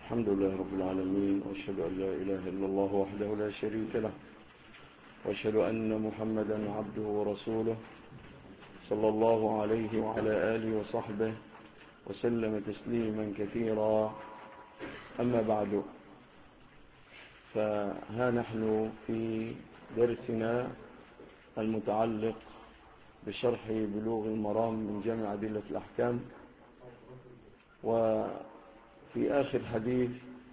الحمد لله رب العالمين، وأشهد أن لا إله إلا الله وحده لا شريك له، وأشهد أن محمدا عبده ورسوله صلى الله عليه وعلى آله وصحبه وسلم تسليما كثيرا. أما بعد، فها نحن في درسنا المتعلق بشرح بلوغ المرام من جامع أدلة الأحكام، وفي آخر حديث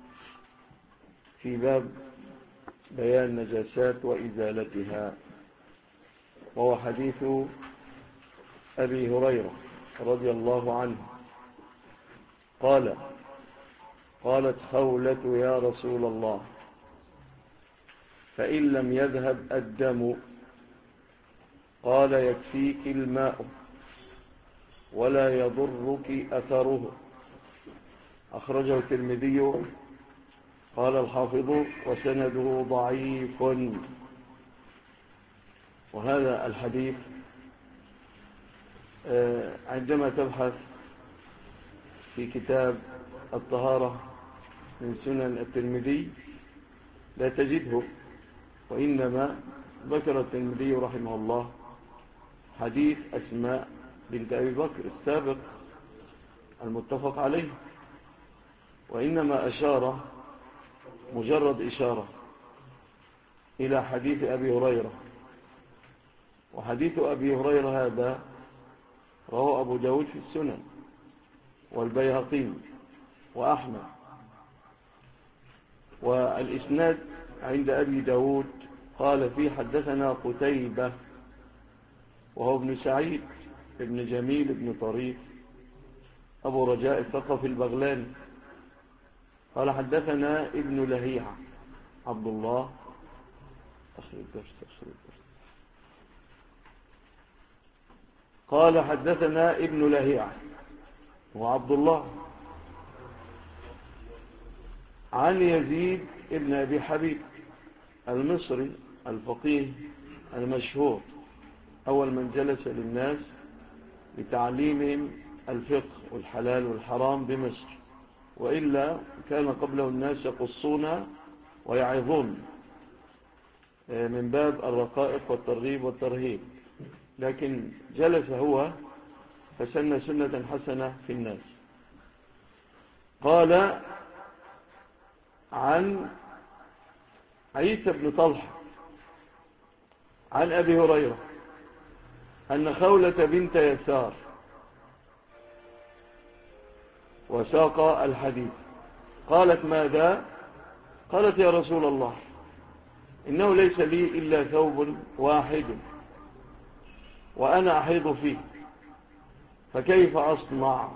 في باب بيان النجاسات وإزالتها، وهو حديث أبي هريرة رضي الله عنه قالت خولة يا رسول الله فإن لم يذهب الدم قال يكفيك الماء ولا يضرك أثره. أخرجه الترمذي. قال الحافظ وسنده ضعيف. وهذا الحديث عندما تبحث في كتاب الطهارة من سنن الترمذي لا تجده، وإنما ذكر الترمذي رحمه الله حديث أسماء بنت أبي بكر السابق المتفق عليه، وإنما أشار مجرد إشارة إلى حديث أبي هريرة. وحديث أبي هريرة هذا رواه أبو داود في السنن والبيهقي وأحمد، والإسناد عند أبي داود قال فيه حدثنا قتيبة وهو ابن سعيد ابن جميل ابن طريف أبو رجاء الثقفي البغلاني. قال حدثنا ابن لهيعة عبد الله قال حدثنا ابن لهيعة وعبد الله عن يزيد ابن أبي حبيب المصري الفقيه المشهور، أول من جلس للناس لتعليمهم الفقه والحلال والحرام بمصر، وإلا كان قبله الناس يقصون ويعظون من باب الرقائق والترغيب والترهيب، لكن جلس هو فسن سنة حسنة في الناس. قال عن عيسى بن طلحة عن أبي هريرة أن خولة بنت يسار، وساق الحديث. قالت ماذا؟ قالت يا رسول الله إنه ليس لي إلا ثوب واحد وأنا أحيض فيه فكيف أصنع؟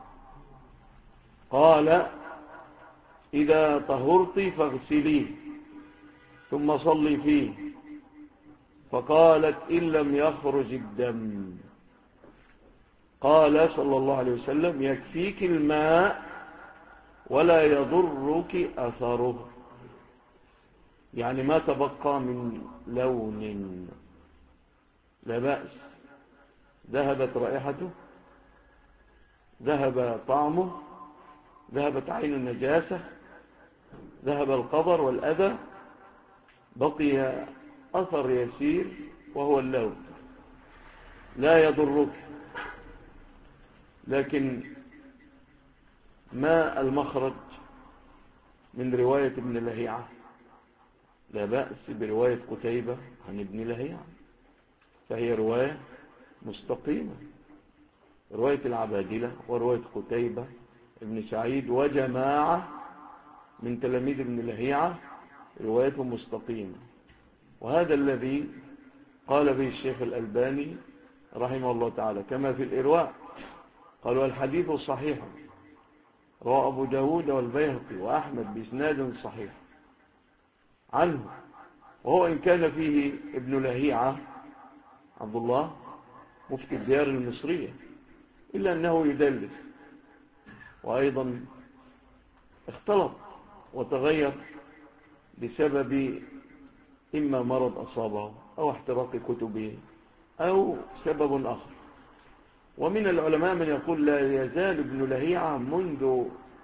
قال إذا طهرت فاغسليه ثم صلي فيه. فقالت إن لم يخرج الدم قال صلى الله عليه وسلم يكفيك الماء ولا يضرك أثره، يعني ما تبقى من لون لا بأس، ذهبت رائحته، ذهب طعمه، ذهبت عين النجاسة، ذهب القذر والأذى، بقي أثر يسير وهو اللون لا يضرك. لكن ما المخرج من رواية ابن لهيعة؟ لا بأس برواية قتيبة عن ابن لهيعة، فهي رواية مستقيمة، رواية العبادلة ورواية قتيبة ابن سعيد وجماعة من تلاميذ ابن لهيعة روايتهم مستقيمة. وهذا الذي قال به الشيخ الألباني رحمه الله تعالى كما في الإرواء، قالوا الحديث صحيح، رواه أبو داود والبيهقي وأحمد بإسناد صحيح عنه، وهو إن كان فيه ابن لهيعة عبد الله مفتي الديار المصرية إلا أنه يدلس، وأيضا اختلط وتغير بسبب إما مرض أصابه أو احتراق كتبه أو سبب آخر. ومن العلماء من يقول لا يزال ابن لهيعة منذ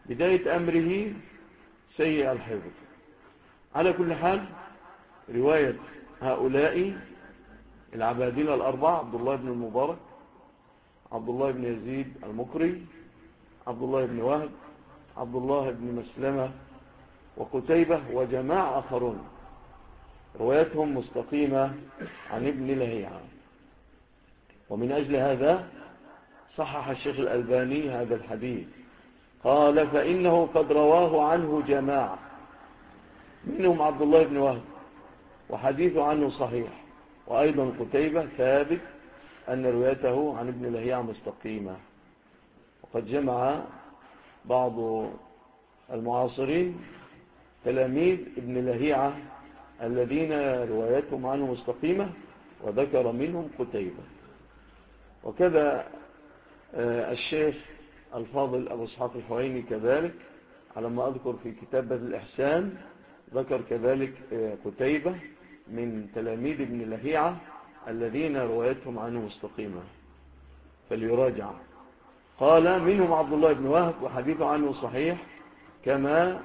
بداية أمره سيء الحفظ. على كل حال رواية هؤلاء العبادين الأربعة، عبد الله بن المبارك، عبد الله بن يزيد المقري، عبد الله بن وهب، عبد الله بن مسلمة، وقتيبة وجماعة آخرون، روايتهم مستقيمة عن ابن لهيعة. ومن أجل هذا صحح الشيخ الألباني هذا الحديث، قال فإنه قد رواه عنه جماعة منهم عبد الله بن وهب، وحديثه عنه صحيح، وأيضا قتيبة ثابت أن روايته عن ابن لهيعة مستقيمة. وقد جمع بعض المعاصرين تلاميذ ابن لهيعة الذين روايتهم عنه مستقيمة، وذكر منهم قتيبة. وكذا الشيخ الفاضل أبو إسحاق الحويني كذلك، على ما أذكر في كتاب بدء الإحسان، ذكر كذلك قتيبة من تلاميذ ابن لهيعة الذين روايتهم عنه مستقيمة، فليراجع. قال منهم عبد الله بن وهب وحديثه عنه صحيح، كما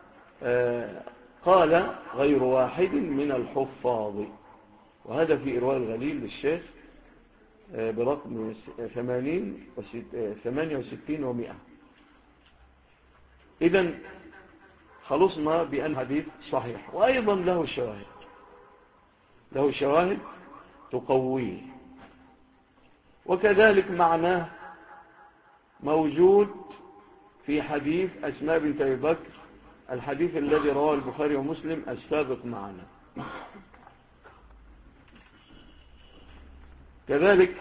قال غير واحد من الحفاظ. وهذا في إرواء الغليل للشيخ برقم 68 و100. إذن خلصنا بأن حديث صحيح، وأيضا له شواهد تقويه. وكذلك معناه موجود في حديث أسماء بنت أبي بكر، الحديث الذي رواه البخاري ومسلم السابق معنا. كذلك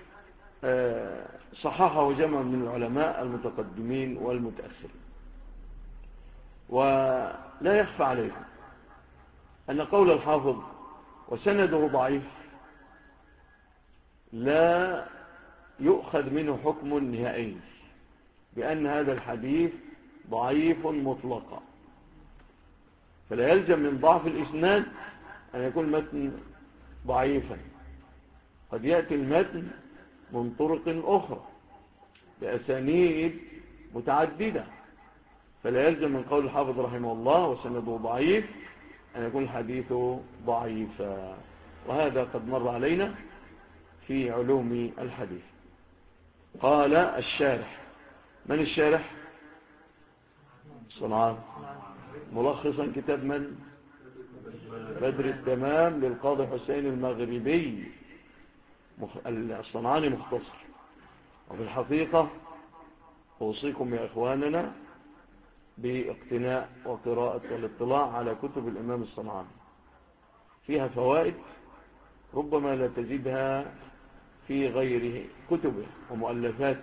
صححه جمع من العلماء المتقدمين والمتأخرين. ولا يخفى عليكم أن قول الحافظ وسنده ضعيف لا يؤخذ منه حكم نهائي بأن هذا الحديث ضعيف مطلقا، فلا يلزم من ضعف الإسناد أن يكون المتن ضعيفا. قد يأتي المتن من طرق أخرى بأسانيد متعددة، فلا يلزم من قول الحافظ رحمه الله وسنده ضعيف أن يكون الحديث ضعيفا. وهذا قد مر علينا في علوم الحديث. قال الشارح، من الشارح؟ صنعان، ملخصا كتاب من؟ بدر التمام للقاضي حسين المغربي، الصنعاني مختصر. وفي الحقيقة أوصيكم يا إخواننا باقتناء وقراءة والاطلاع على كتب الإمام الصنعاني، فيها فوائد ربما لا تجدها في غيره كتبه ومؤلفاته.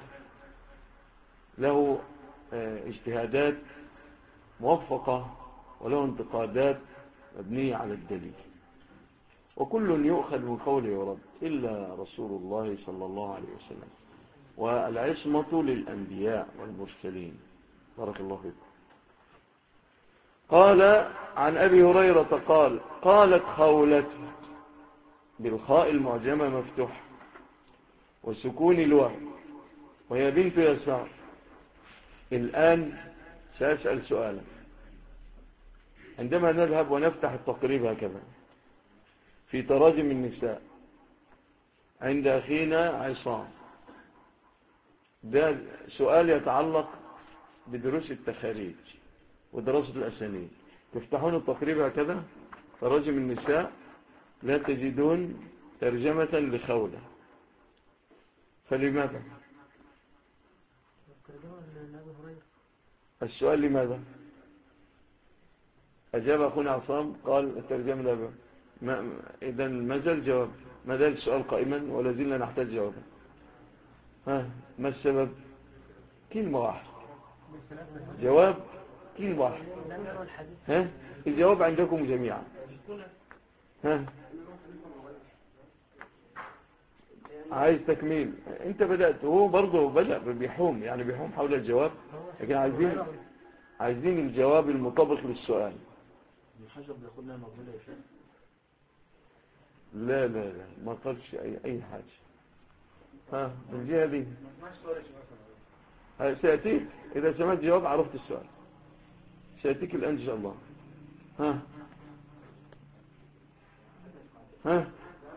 له اجتهادات موفقة وله انتقادات مبنية على الدليل، وكل يؤخذ من قوله ورد إلا رسول الله صلى الله عليه وسلم، والعصمة للأنبياء والمرسلين. بارك الله فيكم. قال عن أبي هريرة قال قالت خولة بالخاء المعجمة مفتوح وسكون الواو وهي بنت يسار. الآن سأسأل سؤالا، عندما نذهب ونفتح التقريب هكذا في تراجم النساء عند أخينا عصام، ده سؤال يتعلق بدروس التخاريج ودراسة الأسانيد. تفتحون التقريب هكذا تراجم النساء لا تجدون ترجمة لخولة، فلماذا؟ السؤال لماذا؟ أجاب أخونا عصام قال الترجمة لابد. إذن ما زال جواب، ما زال السؤال قائما ولا زلنا نحتاج جوابا. ما السبب؟ كلمة واحدة، جواب كلمة واحدة. الجواب عندكم جميعا. عايز تكميل؟ انت بدأت، هو برضه بدأ بيحوم، يعني بيحوم حول الجواب، لكن عايزين الجواب المطابق للسؤال. لا لا لا، ما قالش أي حاجة. بالجهة دي سيأتيك إذا سمعت جواب عرفت السؤال، سيأتيك الآن إن شاء الله. ها ها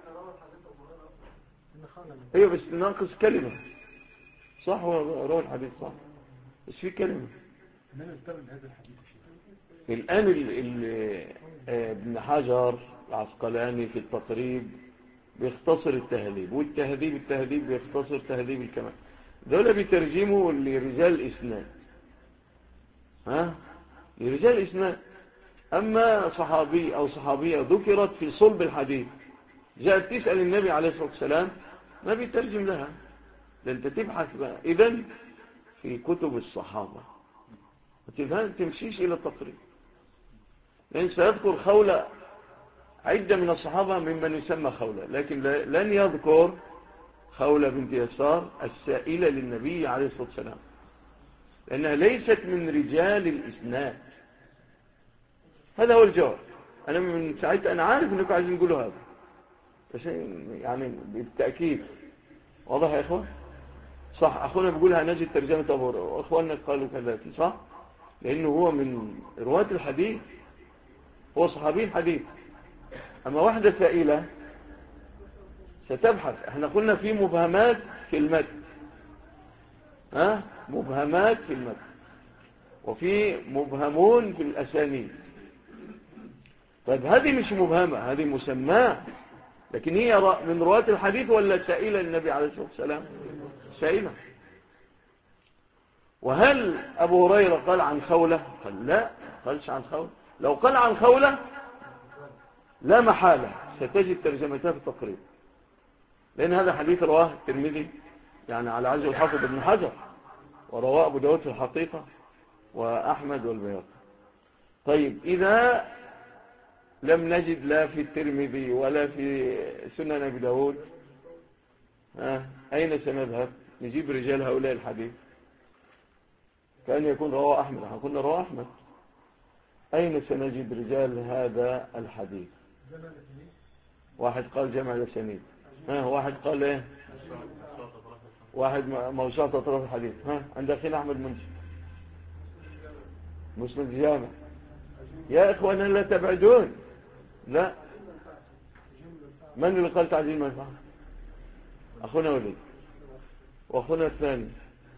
ايوه بس ناقص كلمة، صح؟ روى الحديث صح بس في كلمة. الآن ابن حجر العسقلاني في التقريب بيختصر التهذيب، التهذيب بيختصر تهذيب الكمال. دول بيترجموا لرجال الإسناد، ها، لرجال الإسناد. أما صحابي أو صحابية ذكرت في صلب الحديث جاءت تسأل النبي عليه الصلاة والسلام ما بيترجم لها، ده أنت تبحث بقى إذن في كتب الصحابة، تمشيش إلى التقريب، لأن سيذكر خولة عدة من الصحابة ممن يسمى خولة، لكن لن يذكر خولة بنت يسار السائلة للنبي عليه الصلاة والسلام، لأنها ليست من رجال الإسناد. هذا هو الجواب. أنا من ساعتها أنا عارف أنكم عايزين تقولوا هذا، بس يعني بالتأكيد واضح يا إخوة؟ صح، أخونا بيقولها نجد ترجمة أبو هريرة وأخواننا قالوا كذلك، صح؟ لأنه هو من رواة الحديث، هو صحابي الحديث. أما واحدة سائلة ستبحث، احنا قلنا في مبهمات في المتن، مبهمات في المتن، وفي مبهمون في الأسانيد. طيب هذه مش مبهمة، هذه مسماة، لكن هي من رواة الحديث ولا سائلة النبي عليه الصلاة والسلام؟ سائلة. وهل أبو هريرة قال عن خولة؟ قال لا، قالش عن خولة. لو قال عن خولة لا محالة ستجد ترجمتها في التقريب، لأن هذا حديث رواه الترمذي يعني على عزو الحافظ ابن حجر، ورواه أبو داود في الحقيقة وأحمد والبيهقي. طيب إذا لم نجد لا في الترمذي ولا في سنن أبي داود، أين سنذهب؟ نجيب رجال هؤلاء الحديث، كأن يكون رواه أحمد، احنا قلنا رواه أحمد. أين سنجد رجال هذا الحديث؟ واحد قال جمع الأسانيد، واحد قال ايه؟ واحد موسوعة أطراف الحديث. عند أخينا أحمد منشي مسند الجامع. يا إخوانا لا تبعدون، لا. من اللي قال تعجيل المنفعة؟ أخونا وليد. وأخونا الثاني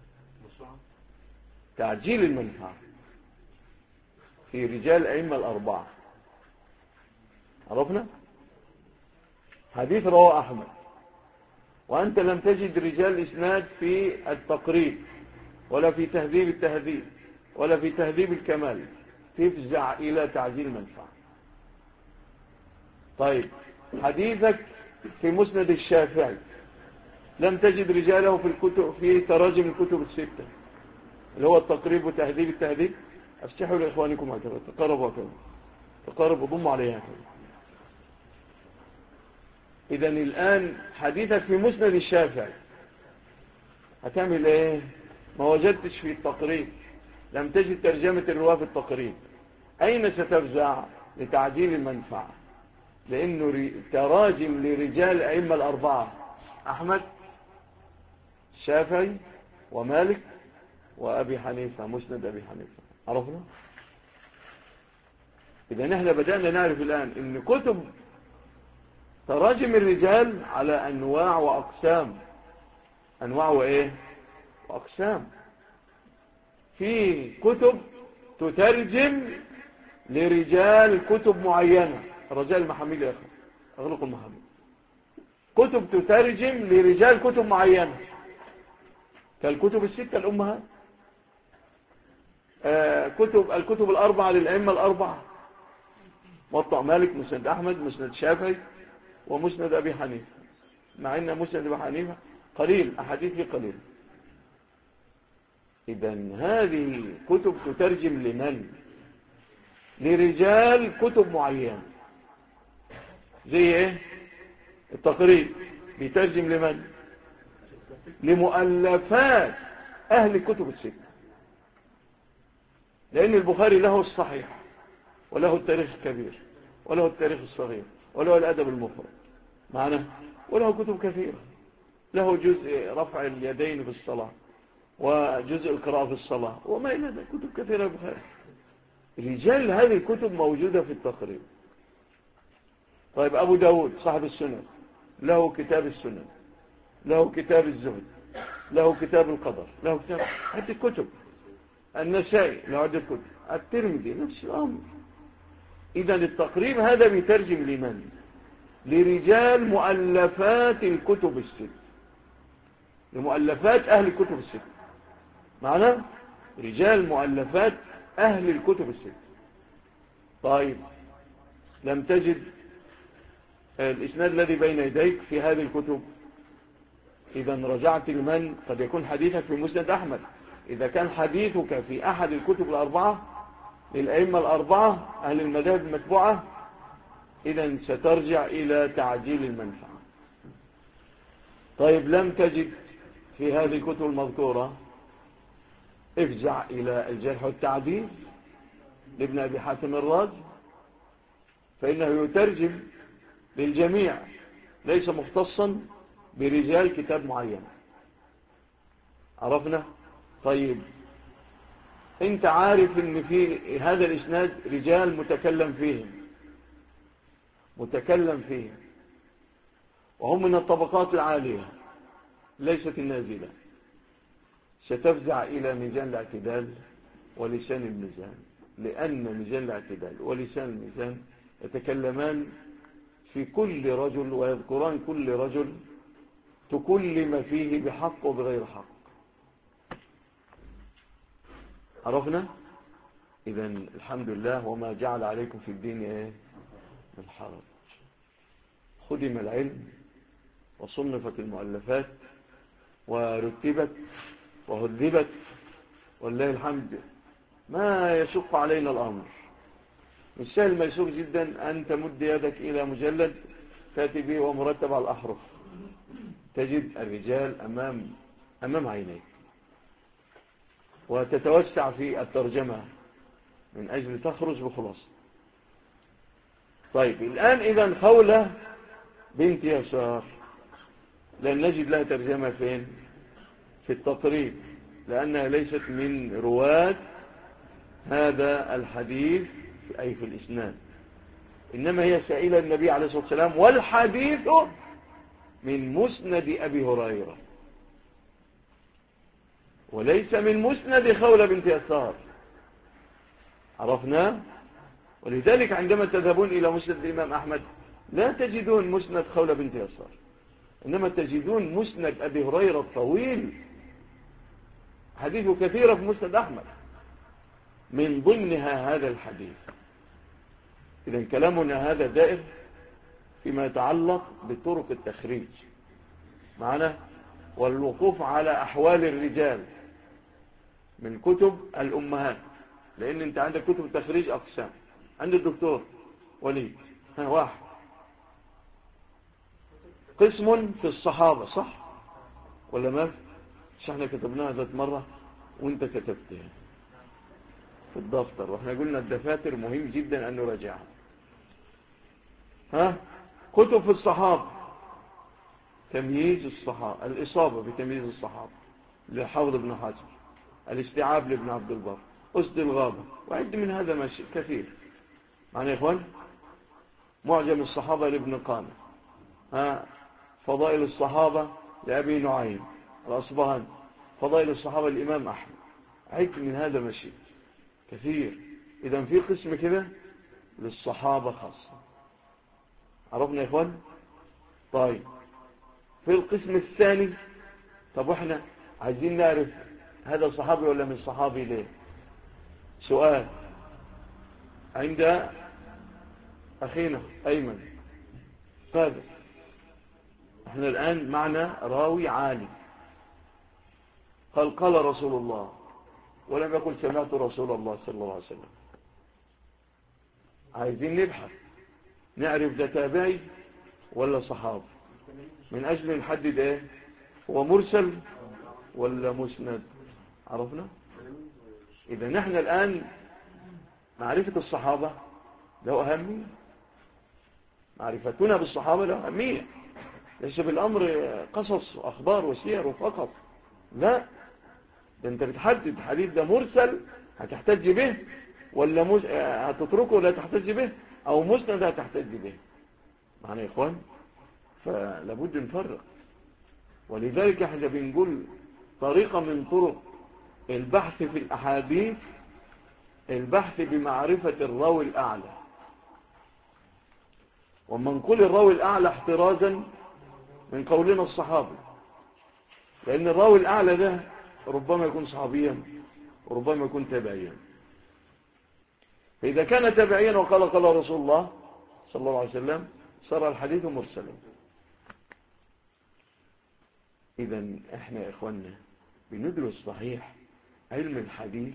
تعجيل المنفعة في رجال أئمة الأربعة، عرفنا؟ حديث رواه أحمد، وأنت لم تجد رجال إسناد في التقريب ولا في تهذيب التهذيب ولا في تهذيب الكمال، تفزع إلى تعجيل المنفعة. طيب حديثك في مسند الشافعي لم تجد رجاله في الكتب، في تراجم الكتب الستة اللي هو التقريب وتهذيب التهذيب. افتحوا لإخوانكم هكذا، تقربوا هكذا، تقربوا ضموا عليها هكذا. إذن الآن حديثك في مسند الشافعي هتعمل ايه؟ ما وجدتش في التقريب، لم تجد ترجمة الرواة في التقريب، أين ستفزع؟ لتعجيل المنفعة، لأنه تراجم لرجال أئمة الأربعة أحمد الشافعي ومالك وأبي حنيفة، مسند أبي حنيفة، عرفنا؟ إذا نحن بدأنا نعرف الآن إن كتب تراجم الرجال على أنواع وأقسام، أنواع وإيه؟ وأقسام. في كتب تترجم لرجال كتب معينة، الرجال المحاميل يا أخي أغلقوا المحاميل. كتب تترجم لرجال كتب معينة كالكتب الستة الأمهات، الكتب الأربعة للأئمة الأربعة، موطأ مالك، مسند أحمد، مسند شافعي، ومسند أبي حنيفة، مع أن مسند أبي حنيفة قليل، أحاديث فيه قليل. إذن هذه كتب تترجم لمن؟ لرجال كتب معينة. زي إيه؟ التقريب بيترجم لمن؟ لمؤلفات أهل الكتب الستة، لأن البخاري له الصحيح وله التاريخ الكبير وله التاريخ الصغير وله الأدب المفرد معنا، وله كتب كثيرة، له جزء رفع اليدين في الصلاة، وجزء القراءة في الصلاة وما إلى ذلك، كتب كثيرة بخير. رجال هذه الكتب موجودة في التقريب. طيب أبو داود صاحب السنن له كتاب السنن، له كتاب الزهد، له كتاب القدر، له كتاب عدة كتب. النسائي له عدة كتب، الترمذي نفس الأمر. إذا التقريب هذا بيترجم لمن؟ لرجال مؤلفات الكتب الست، لمؤلفات أهل الكتب الست. معنى رجال مؤلفات أهل الكتب الست. طيب لم تجد الإسناد الذي بين يديك في هذه الكتب، إذا رجعت لمن؟ قد يكون حديثك في مسند أحمد. إذا كان حديثك في أحد الكتب الأربعة للأئمة الأربعة أهل المذاهب المتبوعة، إذا سترجع إلى تعجيل المنفعة. طيب لم تجد في هذه الكتب المذكورة، افزع إلى الجرح والتعديل لابن أبي حاتم الرازي، فإنه يترجم للجميع، ليس مختصا برجال كتاب معين. عرفنا؟ طيب انت عارف ان في هذا الاسناد رجال متكلم فيهم وهم من الطبقات العالية ليست النازلة. ستفزع إلى ميزان الاعتدال ولسان الميزان، لأن ميزان الاعتدال ولسان الميزان يتكلمان في كل رجل ويذكران كل رجل تكلم فيه بحق وبغير حق. عرفنا؟ إذا الحمد لله وما جعل عليكم في الدين من حرج. خدم العلم وصنفت المؤلفات ورتبت وهذبت، والله الحمد ما يشق علينا الأمر. من سهل ميسور جدا أن تمد يدك إلى مجلد تأتي به ومرتب على الأحرف، تجد الرجال أمام عينيك، وتتوسع في الترجمة من أجل تخرج بخلاص. طيب الآن إذن خولة بنت يسار لن نجد لها ترجمة فين؟ في التقريب، لأنها ليست من رواة هذا الحديث أي في الإسناد، إنما هي سائلة النبي عليه الصلاة والسلام، والحديث من مسند أبي هريرة وليس من مسند خولة بنت يسار. عرفنا؟ ولذلك عندما تذهبون إلى مسند الإمام أحمد لا تجدون مسند خولة بنت يسار، إنما تجدون مسند أبي هريرة الطويل، حديث كثيرة في مسند أحمد، من ضمنها هذا الحديث. إذن كلامنا هذا دائر فيما يتعلق بطرق التخريج معنا، والوقوف على أحوال الرجال من كتب الأمهات، لأن أنت عندك كتب التخريج أقسام. عند الدكتور وليد واحد قسم في الصحابة، صح ولا ما؟ مش احنا كتبناها ذات مرة وانت كتبتها في الدفتر، واحنا قلنا الدفاتر مهم جدا أن نراجعها. كتب في الصحابة، تمييز الصحابة، الإصابة بتمييز الصحابة لحافظ ابن حجر، الاستيعاب لابن عبد البر، أسد الغابة، وعد من هذا ماشي كثير معنا يا إخوان. معجم الصحابة لابن قانع، فضائل الصحابة لأبي نعيم الأصبهاني، فضائل الصحابة الإمام أحمد، عد من هذا ماشي كثير. إذا في قسم كده للصحابة خاصة. عرفنا يا إخوان؟ طيب في القسم الثاني، طب وإحنا عايزين نعرف هذا صحابي ولا من صحابي ليه؟ سؤال عند أخينا أيمن، ماذا؟ احنا الآن معنا راوي عالي قال رسول الله، ولم يقل سمعت رسول الله صلى الله عليه وسلم. عايزين نبحث نعرف ده تابعي ولا صحابي، من أجل نحدد ايه هو مرسل ولا مسند. عرفنا؟ إذا نحن الآن معرفة الصحابة له أهمية، معرفتنا بالصحابة له أهمية، ليس بالأمر قصص وأخبار وسير فقط، لا، ده انت بتحدد الحديث ده مرسل هتحتج به، ولا هتتركه ولا تحتج به، او مسند هتحتج به. معنى يا اخوان، فلابد نفرق. ولذلك احنا بنقول طريقة من طرق البحث في الأحاديث البحث بمعرفة الراوي الأعلى، ومنقول الراوي الأعلى احترازا من قولنا الصحابي، لأن الراوي الأعلى ده ربما يكون صحابيا وربما يكون تابعيا. فإذا كان تابعيا وقال قال رسول الله صلى الله عليه وسلم صار الحديث مرسلا. إذن احنا يا إخواننا بندرس صحيح علم الحديث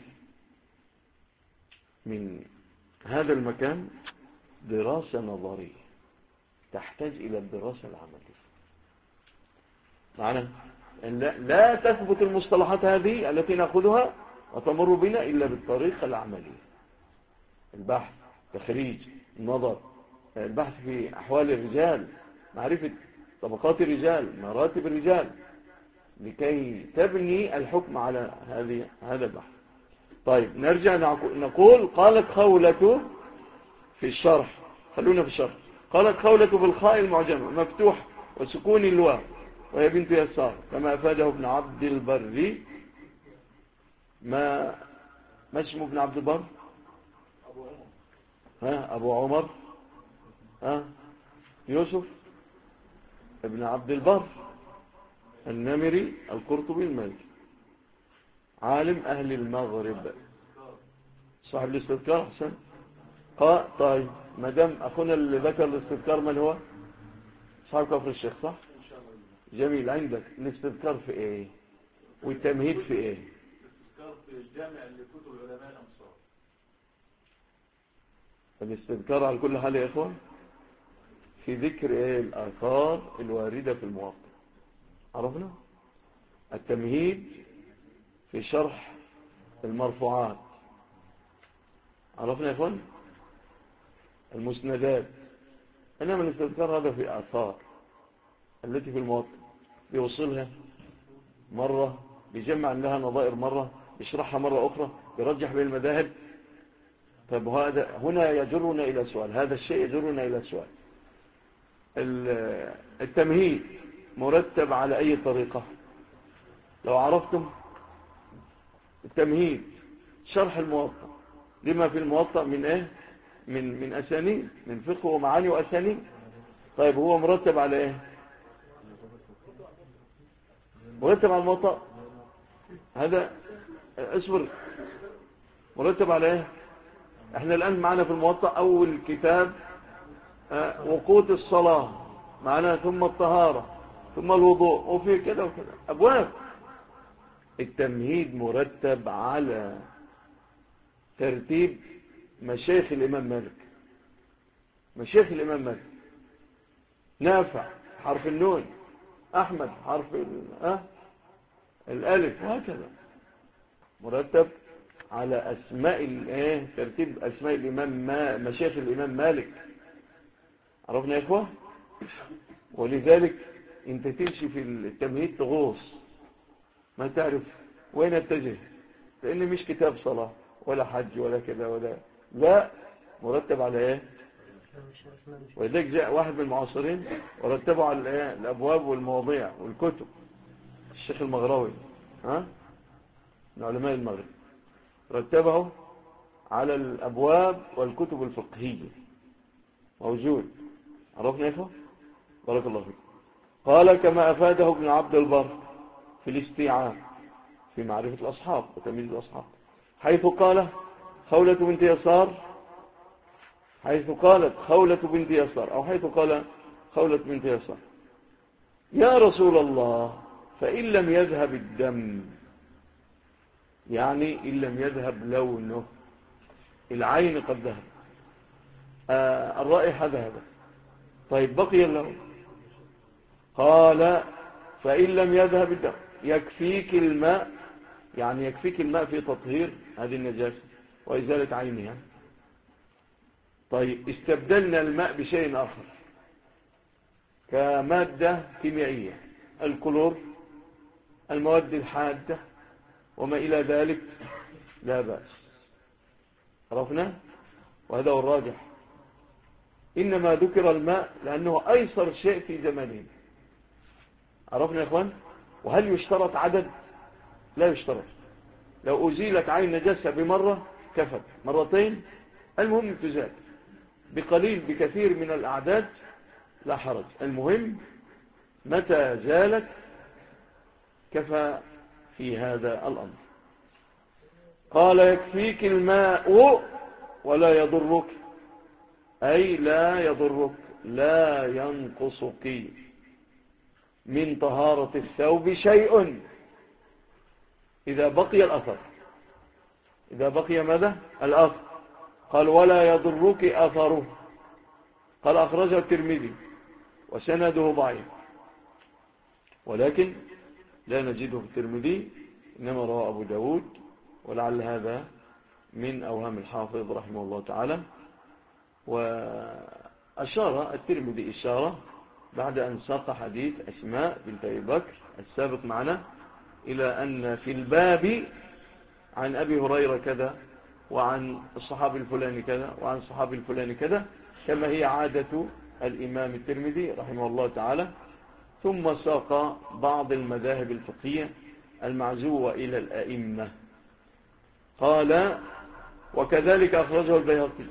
من هذا المكان دراسة نظرية تحتاج إلى الدراسة العملية. معنى لا تثبت المصطلحات هذه التي نأخذها وتمر بنا إلا بالطريقة العملية. البحث، تخريج، النظر، البحث في أحوال الرجال، معرفة طبقات الرجال، مراتب الرجال، لكي تبني الحكم على هذا البحث. طيب نرجع نقول قالت خولة في الشرح، خلونا في الشرح. قالت خولة بالخاء المعجمة مفتوح وسكون الواو وهي بنت يسار كما أفاده ابن عبد البر. ما اسمه ابن عبد البر؟ أبو عمر يوسف ابن عبد البر النمري القرطبي المالكي، عالم أهل المغرب، صاحب الاستذكار. حسن. طيب مدام أخونا اللي ذكر الاستذكار من هو؟ صاحب كفر الشيخ، صح؟ جميل. عندك الاستذكار في ايه والتمهيد في ايه؟ الاستذكار في الجامع لكتب العلماء الأمصار. الاستذكار على كل حال يا إخوان في ذكر ايه؟ الآثار الواردة في الموطأ، عرفنا. التمهيد في شرح المرفوعات، عرفنا يا إخوان. المسندات. إنما الاستذكار هذا في آثار التي في الموطأ، بيوصلها مرة، بيجمع لها نظائر مرة، بيشرحها مرة أخرى، بيرجح بين المذاهب. طيب هذا هنا يجرنا إلى سؤال، هذا الشيء يجرنا إلى سؤال. التمهيد مرتب على أي طريقة؟ لو عرفتم التمهيد شرح الموطأ لما في الموطأ من ايه؟ من أسانيد، من فقه ومعاني وأسانيد. طيب هو مرتب على ايه؟ مرتب على الموطأ. هذا اصبر، مرتب على ايه؟ احنا الآن معنا في الموطأ أول كتاب وقوت الصلاة معنا، ثم الطهارة، ثم الوضوء، وفي كذا وكذا أبواب. التمهيد مرتب على ترتيب مشايخ الإمام مالك. مشايخ الإمام مالك: نافع حرف النون، أحمد حرف الألف، وهكذا. مرتب على أسماء ترتيب أسماء الإمام مشايخ الإمام مالك، عرفنا يا إخوة. ولذلك انت تمشي في التمهيد تغوص، ما تعرف وين اتجه، لأن مش كتاب صلاة ولا حج ولا كذا ولا لا، مرتب على ايه. ولذلك جاء واحد من المعاصرين ورتبوا على ايه؟ الأبواب والمواضيع والكتب. الشيخ المغراوي من علماء المغرب رتبه على الأبواب والكتب الفقهية، موجود، عرفنا يا إخوة. بارك الله فيك. قال كما أفاده ابن عبد البر في الاستيعاب في معرفة الأصحاب وتمييز الأصحاب، حيث قال خولة بنت يسار، حيث قالت خولة بنت يسار، أو حيث قال خولة بنت يسار: يا رسول الله فإن لم يذهب الدم، يعني إن لم يذهب لونه، العين قد ذهب، الرائحة ذهبت، طيب بقي اللون. قال فإن لم يذهب الدم يكفيك الماء، يعني يكفيك الماء في تطهير هذه النجاسة وإزالة عينها. طيب استبدلنا الماء بشيء آخر كمادة كيميائية، الكلور، المواد الحادة، وما إلى ذلك لا بأس. عرفنا؟ وهذا هو الراجح. إنما ذكر الماء لأنه أيسر شيء في زمانه. عرفنا يا إخوان؟ وهل يشترط عدد؟ لا يشترط. لو أزيلت عين نجاسة بمرة كفت، مرتين المهم تزال، بقليل بكثير من الأعداد لا حرج. المهم متى زالت كفى في هذا الأمر. قال يكفيك الماء ولا يضرك، أي لا يضرك، لا ينقصك من طهارة الثوب شيء إذا بقي الأثر. إذا بقي ماذا؟ الأثر. قال ولا يضرك أثره. قال أخرجه الترمذي وسنده ضعيف، ولكن لا نجده في الترمذي، إنما رواه أبو داود، ولعل هذا من أوهام الحافظ رحمه الله تعالى. وأشار الترمذي إشارة بعد أن ساق حديث أسماء بنت أبي بكر السابق معنا إلى أن في الباب عن أبي هريرة كذا، وعن الصحابي الفلاني كذا، وعن الصحابي الفلاني كذا، كما هي عادة الإمام الترمذي رحمه الله تعالى. ثم ساق بعض المذاهب الفقهية المعزوة إلى الأئمة. قال وكذلك أخرجه البيهقي،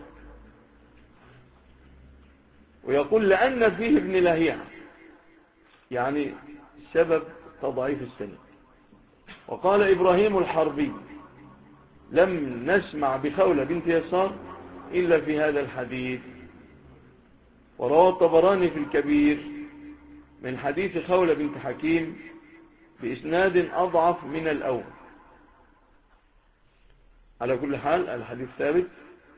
ويقول لأن فيه ابن لهيعة، يعني سبب تضعيف السند. وقال إبراهيم الحربي لم نسمع بخولة بنت يسار إلا في هذا الحديث. وروى الطبراني في الكبير من حديث خولة بنت حكيم بإسناد أضعف من الأول. على كل حال الحديث ثابت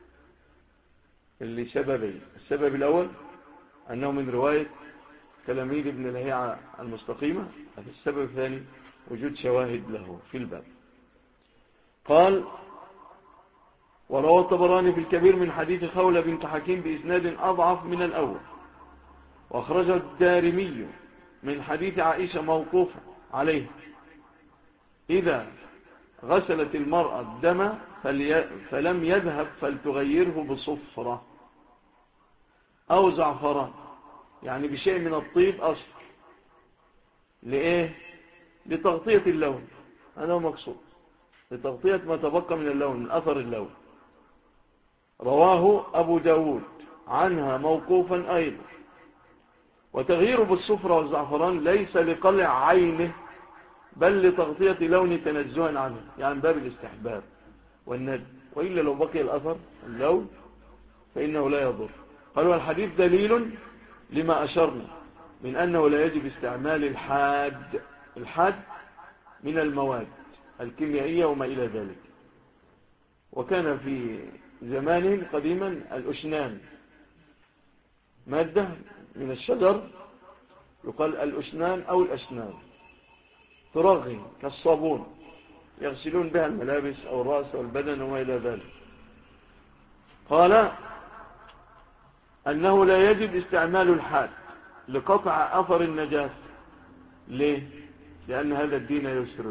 لسببين: السبب الأول أنه من رواية تلاميذ ابن لهيعة المستقيمة. السبب الثاني وجود شواهد له في الباب. قال وروى الطبراني في الكبير من حديث خولة بنت حكيم بإسناد أضعف من الأول. وأخرج الدارمي من حديث عائشة موقوفا عليه: إذا غسلت المرأة الدم فلم يذهب فلتغيره بصفرة أو زعفران، يعني بشيء من الطيب أصل. لإيه؟ لتغطية اللون، هذا هو مقصود، لتغطية ما تبقى من اللون، من أثر اللون. رواه أبو داود عنها موقوفا أيضا. وتغييره بالصفرة والزعفران ليس لقلع عينه، بل لتغطية لون تنزها عنه، يعني باب الاستحباب والندب. وإلا لو بقي الأثر اللون فإنه لا يضر. قالوا الحديث دليل لما أشرنا من أنه لا يجب استعمال الحاد من المواد الكيميائية وما إلى ذلك. وكان في زمانهم قديما الأشنان، مادة من الشجر يقال الأشنان أو الأشنان، ترغي كالصابون، يغسلون بها الملابس أو الرأس أو البدن وما إلى ذلك. قال أنه لا يجب استعمال الحاد لقطع أثر النجاسة. ليه؟ لأن هذا الدين يسر.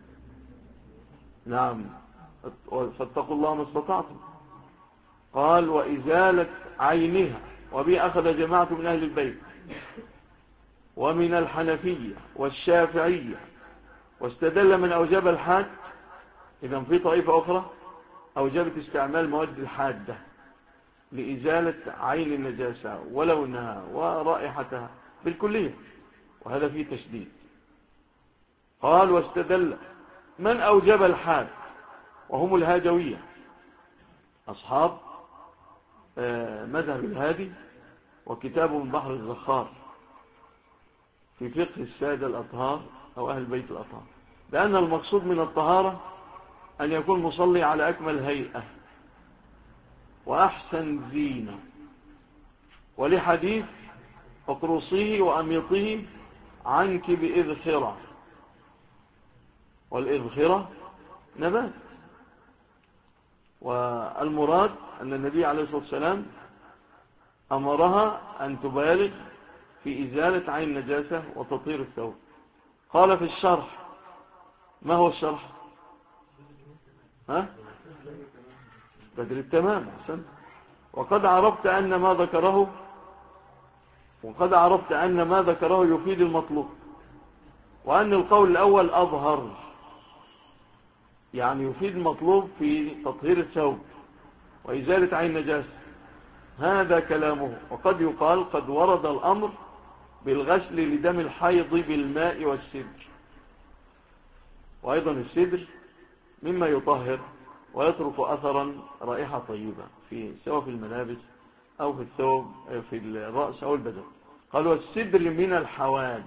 نعم، فاتقوا الله ما استطعتم. قال وإزالة عينها، وبه أخذ جماعة من أهل البيت ومن الحنفية والشافعية، واستدل من أوجب الحاد. إذا في طائفة أخرى أوجبت استعمال مواد الحادة لإزالة عين النجاسة ولونها ورائحتها بالكلية، وهذا فيه تشديد. قال واستدل من أوجب الحاد وهم الهادوية، أصحاب مذهب الهادي، وكتابهم بحر الزخار في فقه السادة الأطهار أو أهل بيت الأطهار، لأن المقصود من الطهارة أن يكون مصلي على أكمل هيئة وأحسن زينة. ولحديث اقرصيه وأميطيه عنك بإذخرة، والإذخرة نبات. والمراد أن النبي عليه الصلاة والسلام أمرها أن تبالغ في إزالة عين النجاسة وتطهير الثوب. قال في الشرح، ما هو الشرح؟ ها؟ بدر التمام. أحسن. وقد عرفت أن ما ذكره يفيد المطلوب، وأن القول الأول أظهر، يعني يفيد المطلوب في تطهير الثوب وإزالة عين النجاسة. هذا كلامه. وقد يقال قد ورد الأمر بالغسل لدم الحيض بالماء والسدر، وأيضا السدر مما يطهر ويترك أثرا رائحة طيبة سواء في الملابس أو في الثوب، في الرأس أو البدن. قال والسدر من الحواد،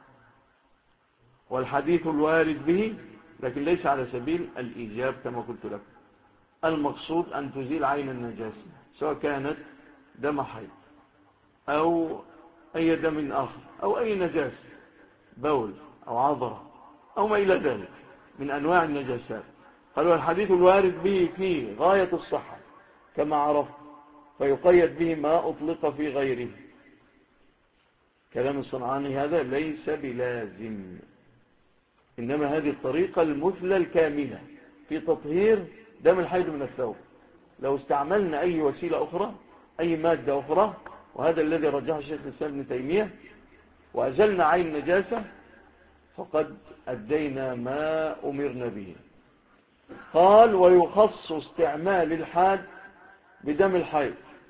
والحديث الوارد به لكن ليس على سبيل الإيجاب كما قلت لك. المقصود أن تزيل عين النجاسة سواء كانت دم حيض أو أي دم آخر أو أي نجاسة، بول أو عضرة أو ما إلى ذلك من أنواع النجاسات. قالوا الحديث الوارد به في غاية الصحة كما عرفت، فيقيد به ما أطلق في غيره. كلام الصنعاني هذا ليس بلازم، إنما هذه الطريقة المثلى الكاملة في تطهير دم الحيض من الثوب. لو استعملنا أي وسيلة أخرى، أي مادة أخرى، وهذا الذي رجحه الشيخ الإسلام ابن تيمية، وأزلنا عين النجاسة فقد أدينا ما أمرنا به. قال ويخص استعمال الحاد بدم الحيض.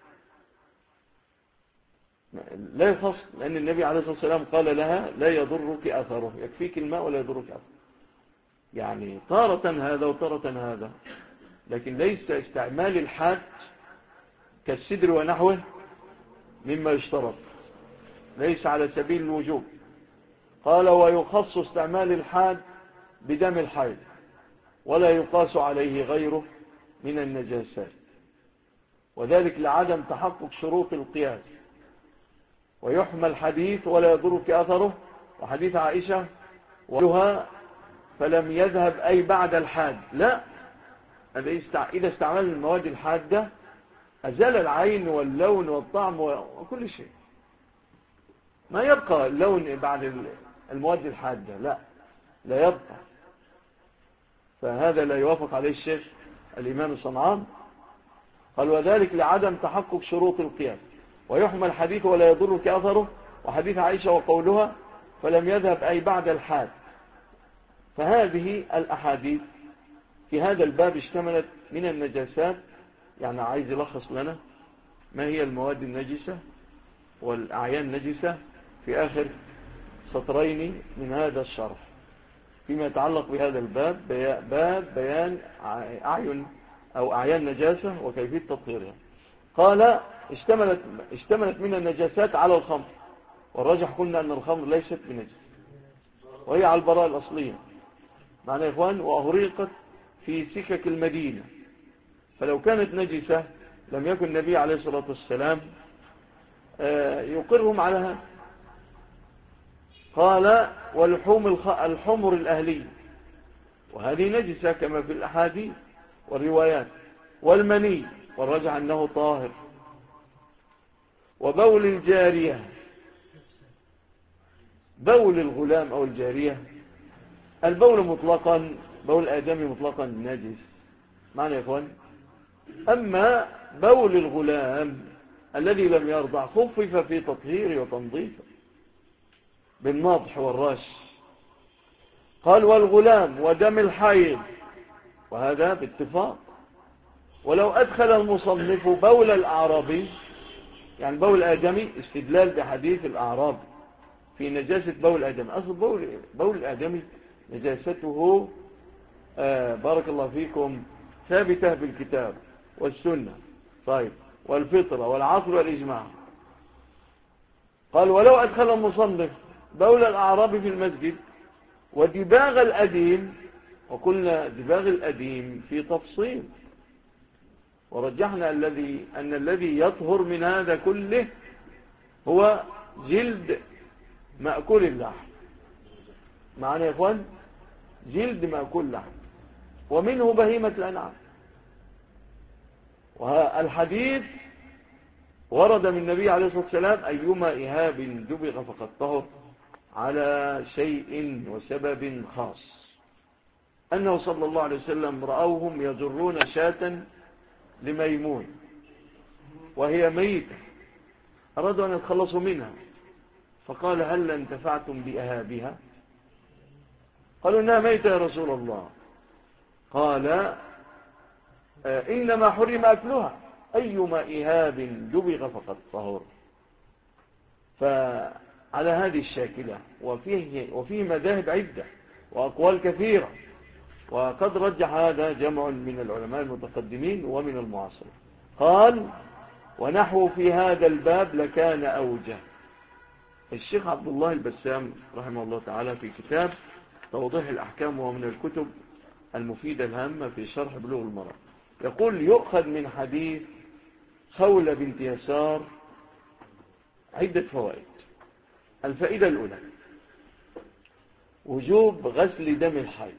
لا يخص، لأن النبي عليه الصلاة والسلام قال لها لا يضرك أثره، يكفيك الماء ولا يضرك أثره. يعني تارة هذا وتارة هذا، لكن ليس استعمال الحاد كالسدر ونحوه مما يشترط، ليس على سبيل الوجوب. قال ويخص استعمال الحاد بدم الحيض ولا يقاس عليه غيره من النجاسات، وذلك لعدم تحقق شروط القياس. ويحمل حديث ولا يضرك أثره وحديث عائشة وها فلم يذهب أي بعد الحاد. لا، إذا استعمل المواد الحادة أزال العين واللون والطعم وكل شيء، ما يبقى اللون بعد المواد الحادة، لا يبقى. فهذا لا يوافق عليه الشيخ الإمام الصنعاني. قال وذلك لعدم تحقق شروط القياس. ويحمل حديث ولا يضرك أثره وحديث عائشة وقولها فلم يذهب أي بعد الحاد. فهذه الأحاديث في هذا الباب اشتملت من النجاسات. يعني عايز يلخص لنا ما هي المواد النجسة والأعيان النجسة في آخر سطرين من هذا الشرح فيما يتعلق بهذا الباب، باب بيان أعين أو أعيان نجاسة وكيفية تطهيرها. قال اشتملت من النجاسات على الخمر، والراجح قلنا أن الخمر ليست بنجس وهي على البراءة الأصلية معنا يا إخوان، وأغرقت في سكك المدينة، فلو كانت نجسة لم يكن النبي عليه الصلاة والسلام يقرهم على هذا. قال والحمر الأهلية، وهذه نجسة كما في الأحاديث والروايات. والمني، والرجح أنه طاهر. وبول الجارية، بول الغلام أو الجارية، البول مطلقا، بول الآدمي مطلقا نجس معنى يا إخوان. أما بول الغلام الذي لم يرضع خفف في تطهيره وتنظيفه بالنضح والرش. قال والغلام ودم الحيض، وهذا باتفاق. ولو أدخل المصنف بول الأعرابي، يعني بول الآدمي، استدلال بحديث الأعراب في نجاسة بول الآدمي. أصل بول الآدمي نجاسته بارك الله فيكم ثابتة بالكتاب والسنة، طيب، والفطرة والعصر والإجماع. قال ولو أدخل المصنف بول الأعراب في المسجد ودباغ الأديم، وقلنا دباغ الأديم في تفصيل، ورجحنا أن الذي يطهر من هذا كله هو جلد مأكول اللحم معنا يا إخوان، جلد مأكول اللحم، ومنه بهيمة الأنعام. والحديث ورد من النبي عليه الصلاة والسلام أيما إهاب دبغ فقد طهر على شيء وسبب خاص. أنه صلى الله عليه وسلم رأوهم يجرون شاة لميمون وهي ميتة، أرادوا أن يتخلصوا منها، فقال هل انتفعتم بأهابها؟ قالوا إنها ميتة يا رسول الله. قال إنما حرم أكلها، أيما إهاب دبغ فقد طهر. فعلى هذه الشاكلة وفيه مذاهب عدة وأقوال كثيرة، وقد رجح هذا جمع من العلماء المتقدمين ومن المعاصرين. قال ونحو في هذا الباب لكان أوجه. الشيخ عبد الله البسام رحمه الله تعالى في كتاب توضيح الأحكام، ومن الكتب المفيدة الهامة في شرح بلوغ المرام، يقول يؤخذ من حديث خولة بنت يسار عدة فوائد. الفائدة الأولى وجوب غسل دم الحيض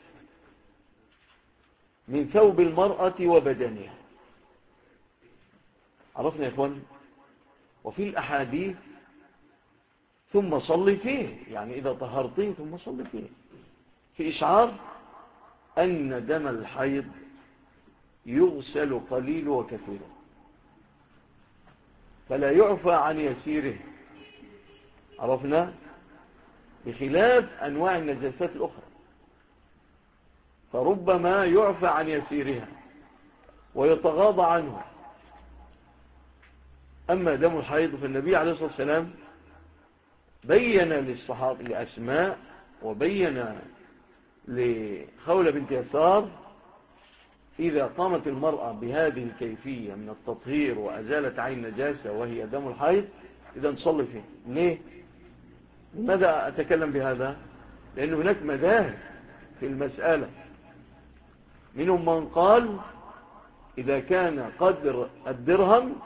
من ثوب المرأة وبدنها. عرفنا يا إخوان؟ وفي الأحاديث ثم صلي فيه، يعني إذا طهرتيه ثم صلي فيه، في إشعار أن دم الحيض يغسل قليل وكثير، فلا يعفى عن يسيره. عرفنا؟ بخلاف أنواع النجاسات الأخرى، فربما يعفى عن يسيرها ويتغاضى عنه. أما دم الحيض فالنبي عليه الصلاة والسلام بين للصحابة لأسماء وبين لخولة بنت يسار إذا قامت المرأة بهذه الكيفية من التطهير وأزالت عين نجاسة وهي دم الحيض إذا نصلي فيه. ليه؟ لماذا أتكلم بهذا؟ لأن هناك مذاهب في المسألة، منهم من قال إذا كان قدر الدرهم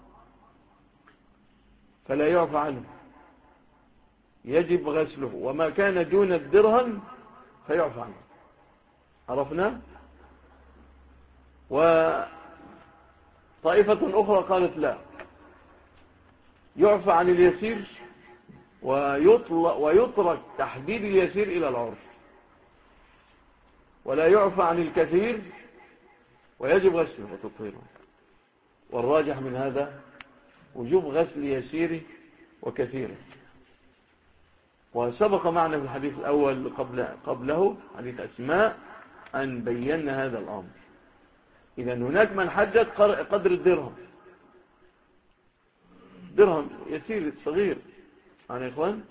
فلا يعفى عنه يجب غسله، وما كان دون الدرهم فيعفى عنه. عرفنا؟ وطائفة أخرى قالت لا، يعفى عن اليسير ويترك تحديد اليسير إلى العرف، ولا يعفى عن الكثير ويجب غسله وتطهيره. والراجح من هذا وجوب غسل يسيره وكثيره. وسبق معنا في الحديث الأول قبله حديث أسماء أن بينا هذا الأمر. إذا هناك من حدد قدر الدرهم، درهم يسير صغير عن إخوان.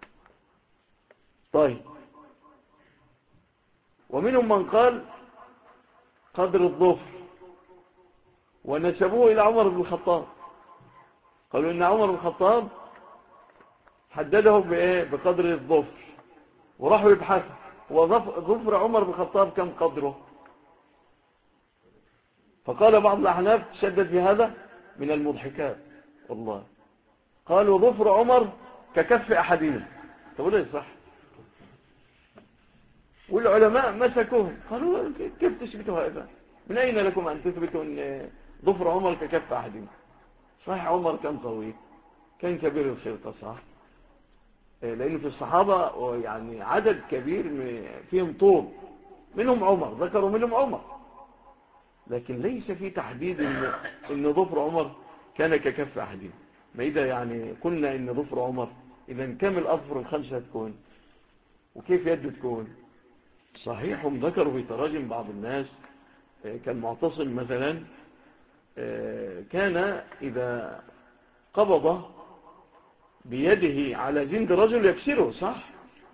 طيب، ومنهم من قال قدر الظفر، ونسبوه إلى عمر بن الخطاب، قالوا إن عمر بن الخطاب حدده بقدر الظفر، وراحوا يبحثوا وظفر عمر بن الخطاب كم قدره، فقال بعض الأحناف تشدد في هذا من المضحكات والله، قالوا ظفر عمر ككف أحدنا. تقول إيه صح؟ والعلماء مسكوهم قالوا كيف تثبتوا هذا؟ من أين لكم أن تثبتوا أن ظفر عمر ككف أحدنا؟ صحيح عمر كان طويل، كان كبير الخلقة، صح، لأن في الصحابة يعني عدد كبير فيهم طول، منهم عمر، ذكروا منهم عمر، لكن ليس في تحديد إن ظفر عمر كان ككف أحدنا. ما إذا يعني قلنا إن ظفر عمر، إذا كم الأظفر الخمسة تكون؟ وكيف يده تكون؟ صحيح هم ذكروا في تراجم بعض الناس، كان معتصم مثلا كان إذا قبض بيده على جند رجل يكسره، صح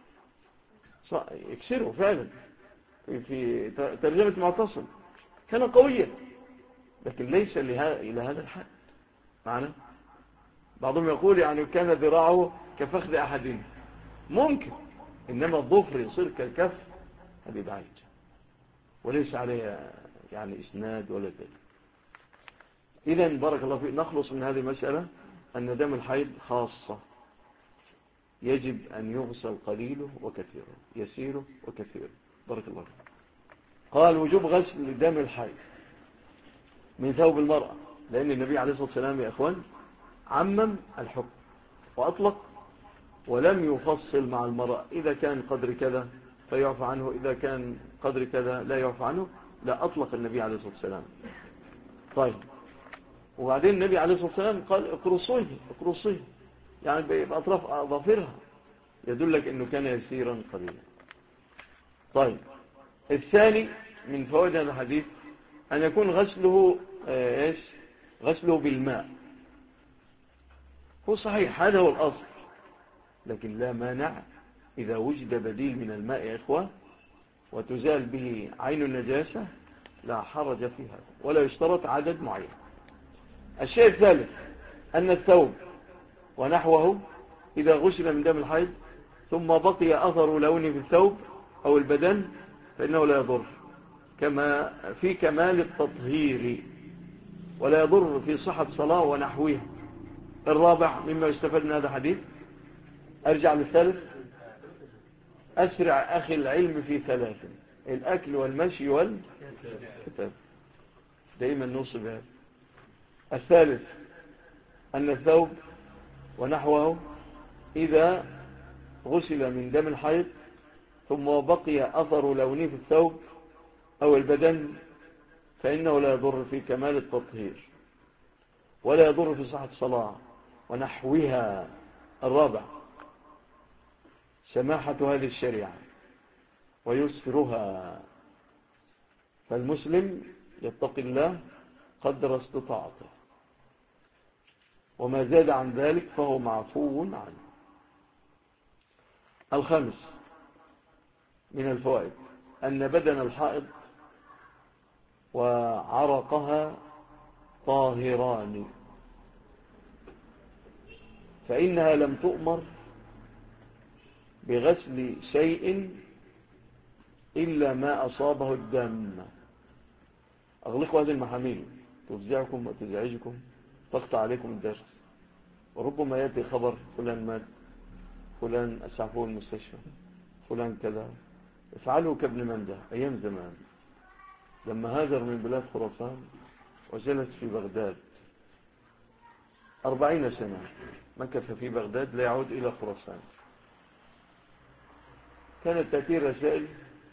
يكسره فعلا، في ترجمة معتصم كان قويا، لكن ليس إلى هذا الحد معنا. بعضهم يقول يعني كان ذراعه كفخذ أحدنا، ممكن، إنما الظفر يصير كالكف هذه بعيد، وليس عليه يعني إسناد ولا دليل. إذن بارك الله فيك، نخلص من هذه المسألة أن دم الحيض خاصة يجب أن يغسل قليله وكثيره، يسيره وكثيره. بارك الله فيك. قال وجوب غسل دم الحيض من ثوب المرأة، لأن النبي عليه الصلاة والسلام يا أخوان عمم الحكم وأطلق، ولم يفصل مع المرأة إذا كان قدر كذا فيعفى عنه، إذا كان قدر كذا لا يعفى عنه، لا أطلق النبي عليه الصلاة والسلام. طيب، وبعدين النبي عليه الصلاة والسلام قال اقرصيه، يعني بأطراف أظافرها، يدلك أنه كان يسيرا قليلا. طيب، الثاني من فوائد هذا الحديث أن يكون غسله بالماء. هو صحيح هذا هو الأصل، لكن لا مانع إذا وجد بديل من الماء يا إخوة وتزال به عين النجاسة، لا حرج في هذا، ولا يشترط عدد معين. الشيء الثالث أن الثوب ونحوه إذا غسل من دم الحيض ثم بقي أثر لون في الثوب أو البدن فإنه لا يضر، كما في كمال التطهير، ولا يضر في صحة صلاة ونحوها. الرابع مما يستفاد من هذا الحديث، أرجع للثالث، أسرع أخي العلم في ثلاث: الأكل والمشي والكتاب. دائما نوصل بهذا. الثالث أن الثوب ونحوه إذا غسل من دم الحيض ثم بقي أثر لونه في الثوب أو البدن فإنه لا يضر في كمال التطهير، ولا يضر في صحة الصلاة ونحوها. الرابع سماحة هذه الشريعة ويسرها، فالمسلم يتقي الله قدر استطاعته، وما زاد عن ذلك فهو معفو عنه. الخامس من الفوائد أن بدن الحائض وعرقها طاهران، فإنها لم تؤمر بغسل شيء إلا ما أصابه الدم. أغلقوا هذه المحاميل تفزعكم وتزعجكم، تقطع عليكم الدرس، وربما يأتي خبر فلان مات، فلان أسعفوه المستشفى، فلان كذا. افعلوا كابن منده أيام زمان لما هاجر من بلاد خراسان وجلس في بغداد 40 سنة، مكث في بغداد لا يعود إلى خراسان. كانت تأتي رسائل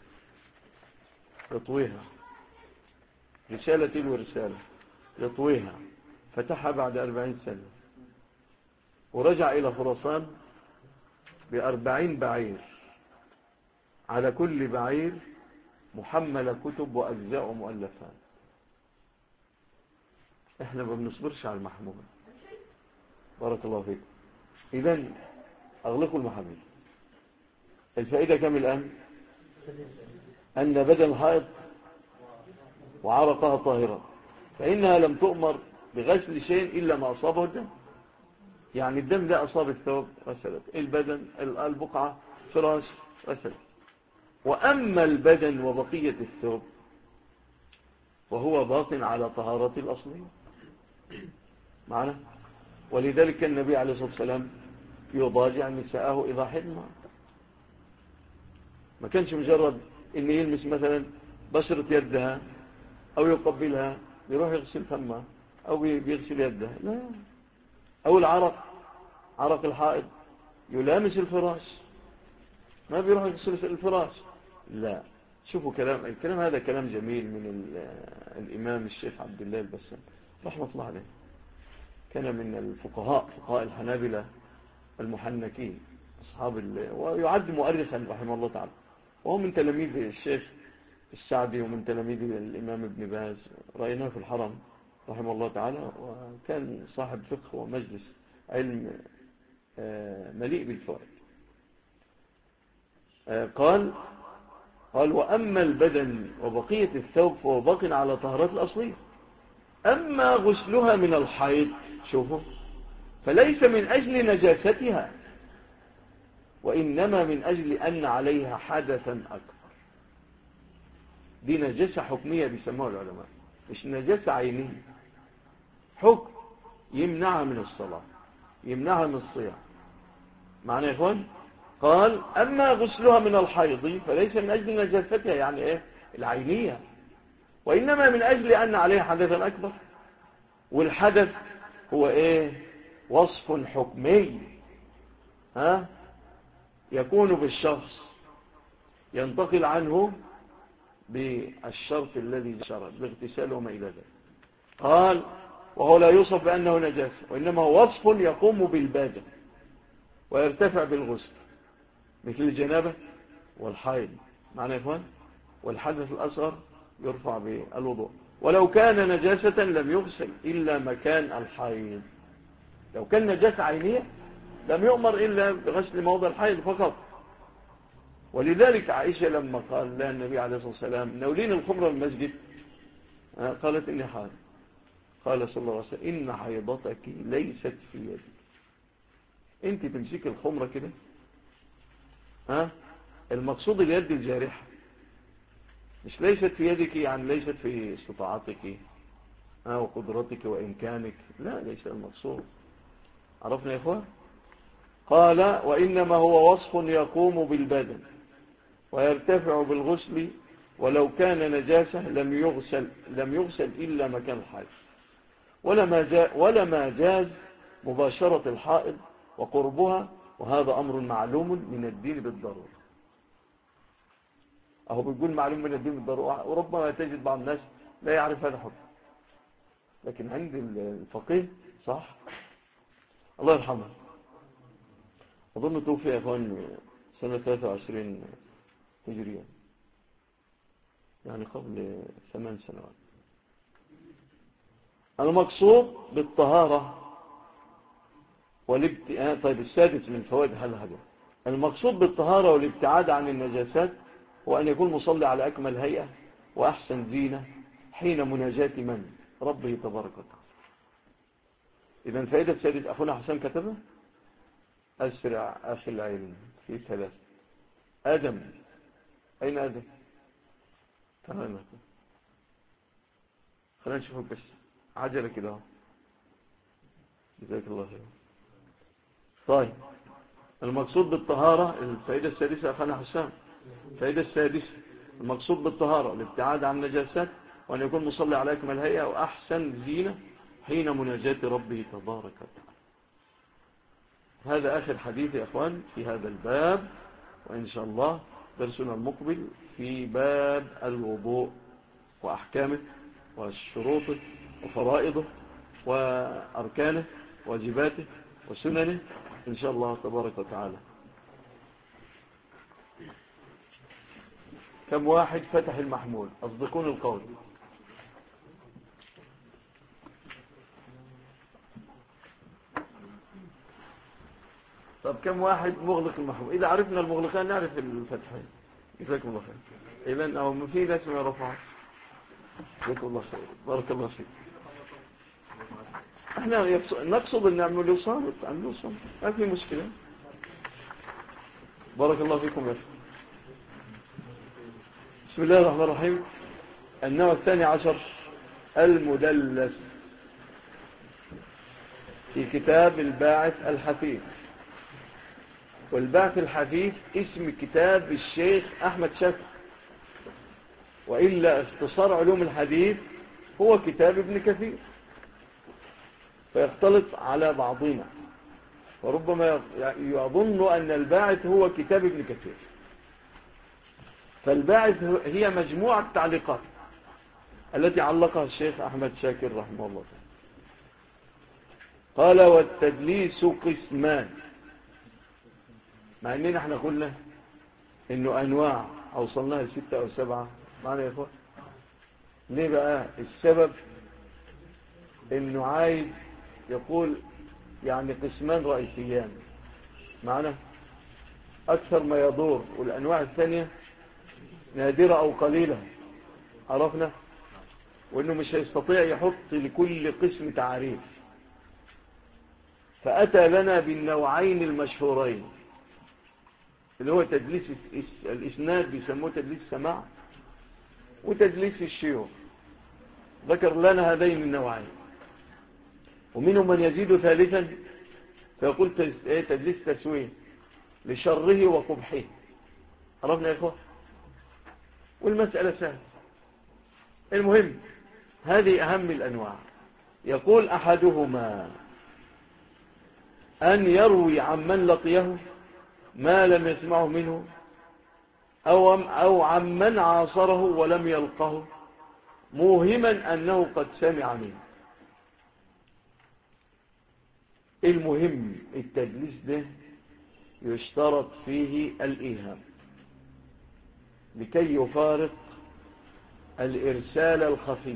يطويها، رسالة تلو رسالة يطويها، فتحها بعد 40 سنة، ورجع إلى خراسان ب40 بعير، على كل بعير محمل كتب وأجزاء ومؤلفات. احنا ما بنصبرش على المحمول. بارك الله فيكم. إذن أغلقوا المحامل. الفائدة كم الآن؟ أن بدن الحائض وعرقها طاهرة، فإنها لم تؤمر بغسل شيء إلا ما أصابه الدم. يعني الدم ده أصاب الثوب غسلت، البدن البقعة فراش غسلت. وأما البدن وبقية الثوب وهو باطن على طهارة الأصلية معنا. ولذلك النبي عليه الصلاة والسلام يضاجع نساءه إذا حضن، ما كانش مجرد إن يلمس مثلا بشرة يدها أو يقبلها يروح يغسل فمها أو بيغسل يدها، لا. أو عرق الحائض يلامس الفراش، ما بيروح يغسل الفراش، لا. شوفوا الكلام هذا كلام جميل من الإمام الشيخ عبد الله البسام رحمة الله عليه. كان من فقهاء الحنابلة المحنكين ويعد مؤرخا رحمه الله تعالى، وهو من تلاميذ الشيخ السعدي ومن تلاميذ الإمام ابن باز، رأيناه في الحرم رحمه الله تعالى، وكان صاحب فقه ومجلس علم مليء بالفوائد. قال وأما البدن وبقية الثوب فهو باق على طهارات الأصلية. أما غسلها من الحيض شوفوا فليس من أجل نجاستها، وإنما من أجل أن عليها حدثا أكبر. دي نجاسة حكمية بيسموها العلماء، مش نجاسة عينية. حكم يمنعها من الصلاة، يمنعها من الصيام. معنى يا إخوان؟ قال أما غسلها من الحيض فليس من أجل نجاستها، يعني إيه العينية، وإنما من أجل أن عليها حدثا أكبر. والحدث هو إيه؟ وصف حكمي يكون بالشخص ينتقل عنه بالشرط الذي شرط باغتسال وما إلى ذلك. قال وهو لا يوصف بأنه نجاسة، وإنما هو وصف يقوم بالبادة ويرتفع بالغسل، مثل الجنابة والحيض، معنى يا إخوان، والحدث الأصغر يرفع بالوضوء. ولو كان نجاسة لم يغسل إلا مكان الحيض. لو كان نجاسة عينية لم يؤمر إلا بغسل موضع الحيض فقط. ولذلك عائشة لما قال لها النبي عليه الصلاة والسلام نولين الخمر من المسجد، قالت إني حائض. قال صلى الله عليه وسلم إن حيضتك ليست في يدك. انت تمسك الخمرة كده، المقصود اليد الجارحة، مش ليست في يدك يعني ليست في استطاعتك وقدرتك وإمكانك، لا، ليس المقصود. عرفنا يا إخوان؟ قال وإنما هو وصف يقوم بالبدن ويرتفع بالغسل، ولو كان نجاسة لم يغسل إلا مكان الحائض، ولما جاز مباشرة الحائض وقربها، وهذا أمر معلوم من الدين بالضرورة. أهو بيقول معلوم من الدين بالضرورة، وربما تجد بعض الناس لا يعرف هذا الحكم، لكن عند الفقيه صح. الله يرحمه، أظن توفي يا أخوان سنة 23 هجرية، يعني قبل 8 سنوات. المقصود بالطهارة طيب السادس من فوائد هذا المقصود بالطهارة والابتعاد عن النجاسات هو أن يكون مصلي على أكمل هيئة وأحسن زينة حين مناجاة من ربه تبارك وتعالى. إذن فائدة السادس أخونا حسن كتبه، أسرع أخي العلم في 3. آدم، أين آدم؟ تمام، خلينا نشوفك بس عجلة كده. جزاك الله خير. طيب المقصود بالطهارة الفائدة السادسة أخونا حسام، الفائدة السادسة المقصود بالطهارة الابتعاد عن النجاسات، وأن يكون مصلي على أكمل هيئة وأحسن زينة حين مناجاة ربه تبارك وتعالى. هذا آخر حديث يا أخوان في هذا الباب، وإن شاء الله درسنا المقبل في باب الوضوء وأحكامه وشروطه وفرائضه وأركانه واجباته وسننه إن شاء الله تبارك وتعالى. كم واحد فتح المحمول؟ أصدقون القول. طب كم واحد مغلق المحمول؟ إذا عرفنا المغلقان نعرف الفتحين. جزاكم الله خير. إذن أو في ناس ما يرفعش. جزاكم الله خير، بارك الله فيك. احنا نقصد ان نعمل له صامت، عملوا صامت، ما في مشكلة. بارك الله فيكم يا أخي. بسم الله الرحمن الرحيم. النوع 12 المدلس في كتاب الباعث الحثيث. والباعث الحثيث اسم كتاب الشيخ أحمد شاكر، وإلا اختصار علوم الحديث هو كتاب ابن كثير، فيختلط على بعضنا، وربما يظن أن الباعث هو كتاب ابن كثير. فالباعث هي مجموعة تعليقات التي علقها الشيخ أحمد شاكر رحمه الله. قال والتدليس قسمان، مع أننا احنا قلنا إنه أنواع أوصلناها ل6 أو 7. معنى يا إخوة ليه بقى؟ السبب إنه عايز يقول يعني قسمان رئيسيان معنا أكثر ما يدور، والأنواع الثانية نادرة أو قليلة، عرفنا، وإنه مش هيستطيع يحط لكل قسم تعريف، فأتى لنا بالنوعين المشهورين اللي هو تدليس الإسناد، بيسموه تدليس السماع، وتدليس الشيوخ. ذكر لنا هذين النوعين، ومنهم من يزيد ثالثا فيقول تدليس تسويه لشره وقبحه. عرفنا يا إخوة، والمسألة سهلة. المهم هذه أهم الأنواع. يقول أحدهما أن يروي عن من لقيه ما لم يسمعه منه، أو عمن عاصره ولم يلقه موهما أنه قد سمع منه. المهم التدليس ده يشترط فيه الإيهام لكي يفارق الإرسال الخفي،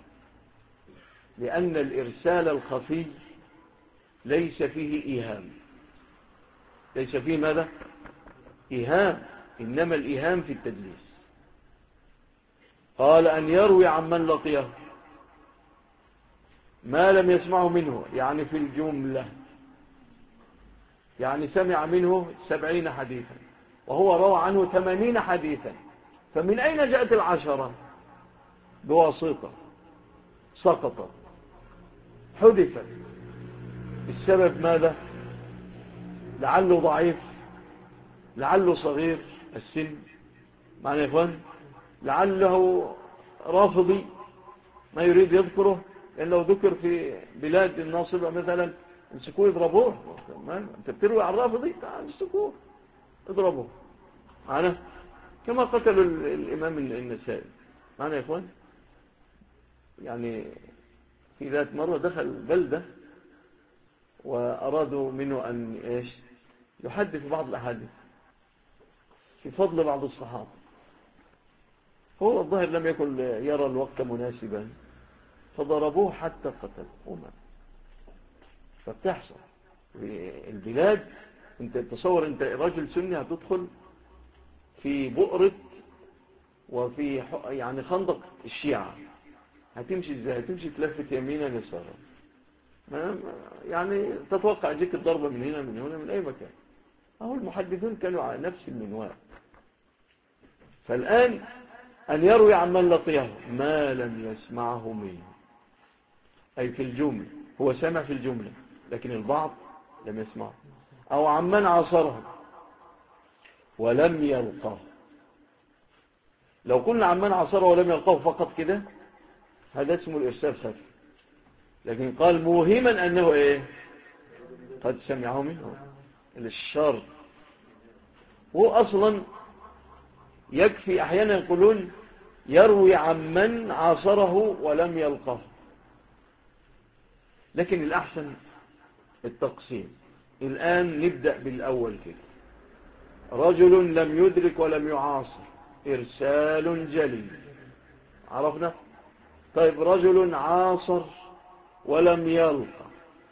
لأن الإرسال الخفي ليس فيه إيهام. ليس فيه ماذا؟ إيهام، إنما الإيهام في التدليس. قال أن يروي عمن لقيه ما لم يسمعه منه، يعني في الجملة، يعني سمع منه 70 حديثا وهو روى عنه 80 حديثا، فمن أين جاءت 10؟ بواسطة، سقطت، حدثت. السبب ماذا؟ لعله ضعيف، لعله صغير السن، معنى يا إخوان، لعله رافضي ما يريد يذكره، لأن لو ذكر في بلاد الناصبة مثلا امسكوه يضربوه. انت بتروي عن الرافضي، تعال امسكوه اضربوه معنا، كما قتلوا الإمام النسائي. معنا يا إخوان، يعني في ذات مرة دخل بلدة وأرادوا منه أن يحدث بعض الأحاديث في فضل بعض الصحابة. هو الظاهر لم يكن يرى الوقت مناسبا فضربوه حتى قتل. فبتحصل في البلاد. انت تصور انت رجل سني هتدخل في بؤرة وفي يعني خندق الشيعة، هتمشي ازاي؟ هتمشي تلفت يمينا يسارا، يعني تتوقع يجيك الضربة من هنا من هنا من اي مكان. اهو المحدثون كانوا على نفس المنوال. فالآن أن يروي عن من لقيه ما لم يسمعه منه، أي في الجملة، هو سمع في الجملة لكن البعض لم يسمعه، أو عن من عاصره ولم يلقاه. لو قلنا عن من عاصره ولم يلقاه فقط كده هذا اسمه الإرسال خفي، لكن قال موهما أنه قد سمعه منه. الشر هو أصلا يكفي، أحيانا يقولون يروي عن من عاصره ولم يلقاه، لكن الأحسن التقسيم. الآن نبدأ بالأول كده. رجل لم يدرك ولم يعاصر، إرسال جلي، عرفنا. طيب رجل عاصر ولم يلقى،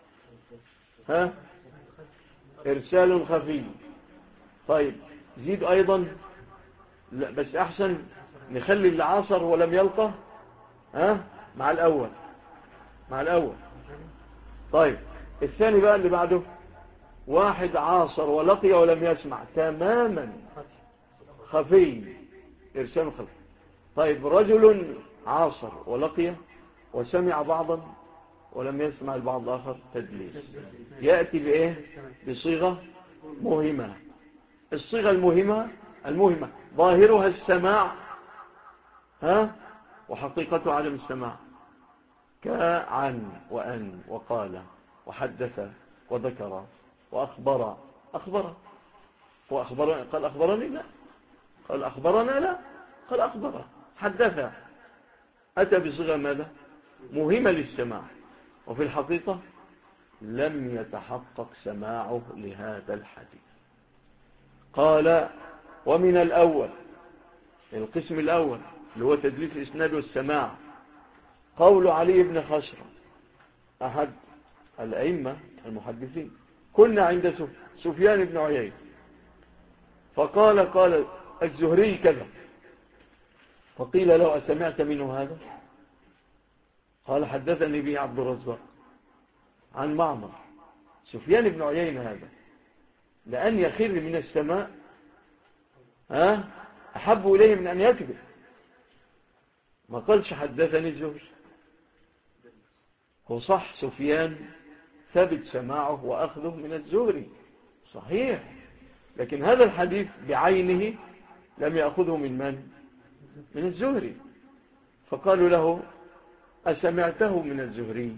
إرسال خفي. طيب زيد أيضا، لا بس أحسن نخلي اللي عاصر ولم يلقى مع الأول، مع الأول. طيب الثاني بقى اللي بعده، واحد عاصر ولقي ولم يسمع تماما، خفي، إرسال خفي. طيب رجل عاصر ولقي وسمع بعضا ولم يسمع البعض الآخر، تدليس. يأتي بإيه؟ بصيغة مهمة. الصيغة المهمة ظاهرها السماع وحقيقته عدم السماع، كعن وأن وقال وحدث وذكر وأخبر. قال أخبرني لا، قال أخبرنا لا، قال أخبر، حدث. أتى بصيغة ماذا؟ مهمة للسماع، وفي الحقيقة لم يتحقق سماعه لهذا الحديث. قال ومن الأول، القسم الأول اللي هو تدليس الإسناد والسماع، قول علي بن خشرم أحد الأئمة المحدثين: كنا عند سفيان بن عيينة قال الزهري كذا، فقيل له أسمعت منه هذا؟ قال حدثني به عبد الرزاق عن معمر. سفيان بن عيينة هذا لأن يخر من السماء أحب إليه من أن يكذب. ما قالش حدثني الزهري. هو صح سفيان ثبت سماعه وأخذه من الزهري صحيح، لكن هذا الحديث بعينه لم يأخذه من الزهري. فقالوا له أسمعته من الزهري؟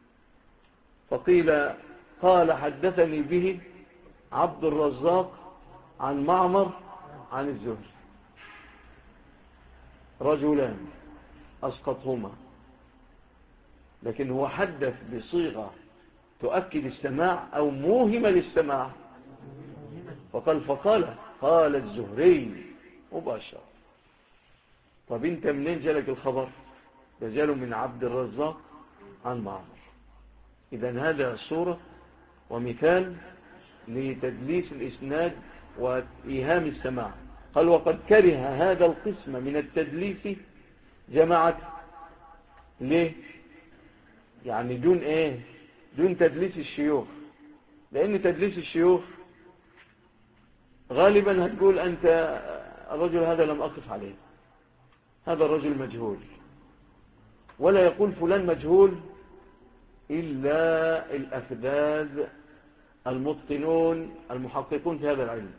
قال حدثني به عبد الرزاق عن معمر عن الزهري. رجلان أسقطهما، لكن هو حدث بصيغة تؤكد السماع أو موهمة للسماع، قال الزهري مباشرة. طب انت منين جالك الخبر؟ جاله من عبد الرزاق عن معمر. إذن هذا صورة ومثال لتدليس الإسناد وإيهام السماع. قال وقد كره هذا القسم من التدليس جماعة. ليه؟ يعني دون تدليس الشيوخ، لأن تدليس الشيوخ غالبا هتقول أنت الرجل هذا لم أقف عليه، هذا الرجل مجهول، ولا يقول فلان مجهول إلا الأفذاذ المتقنون المحققون في هذا العلم.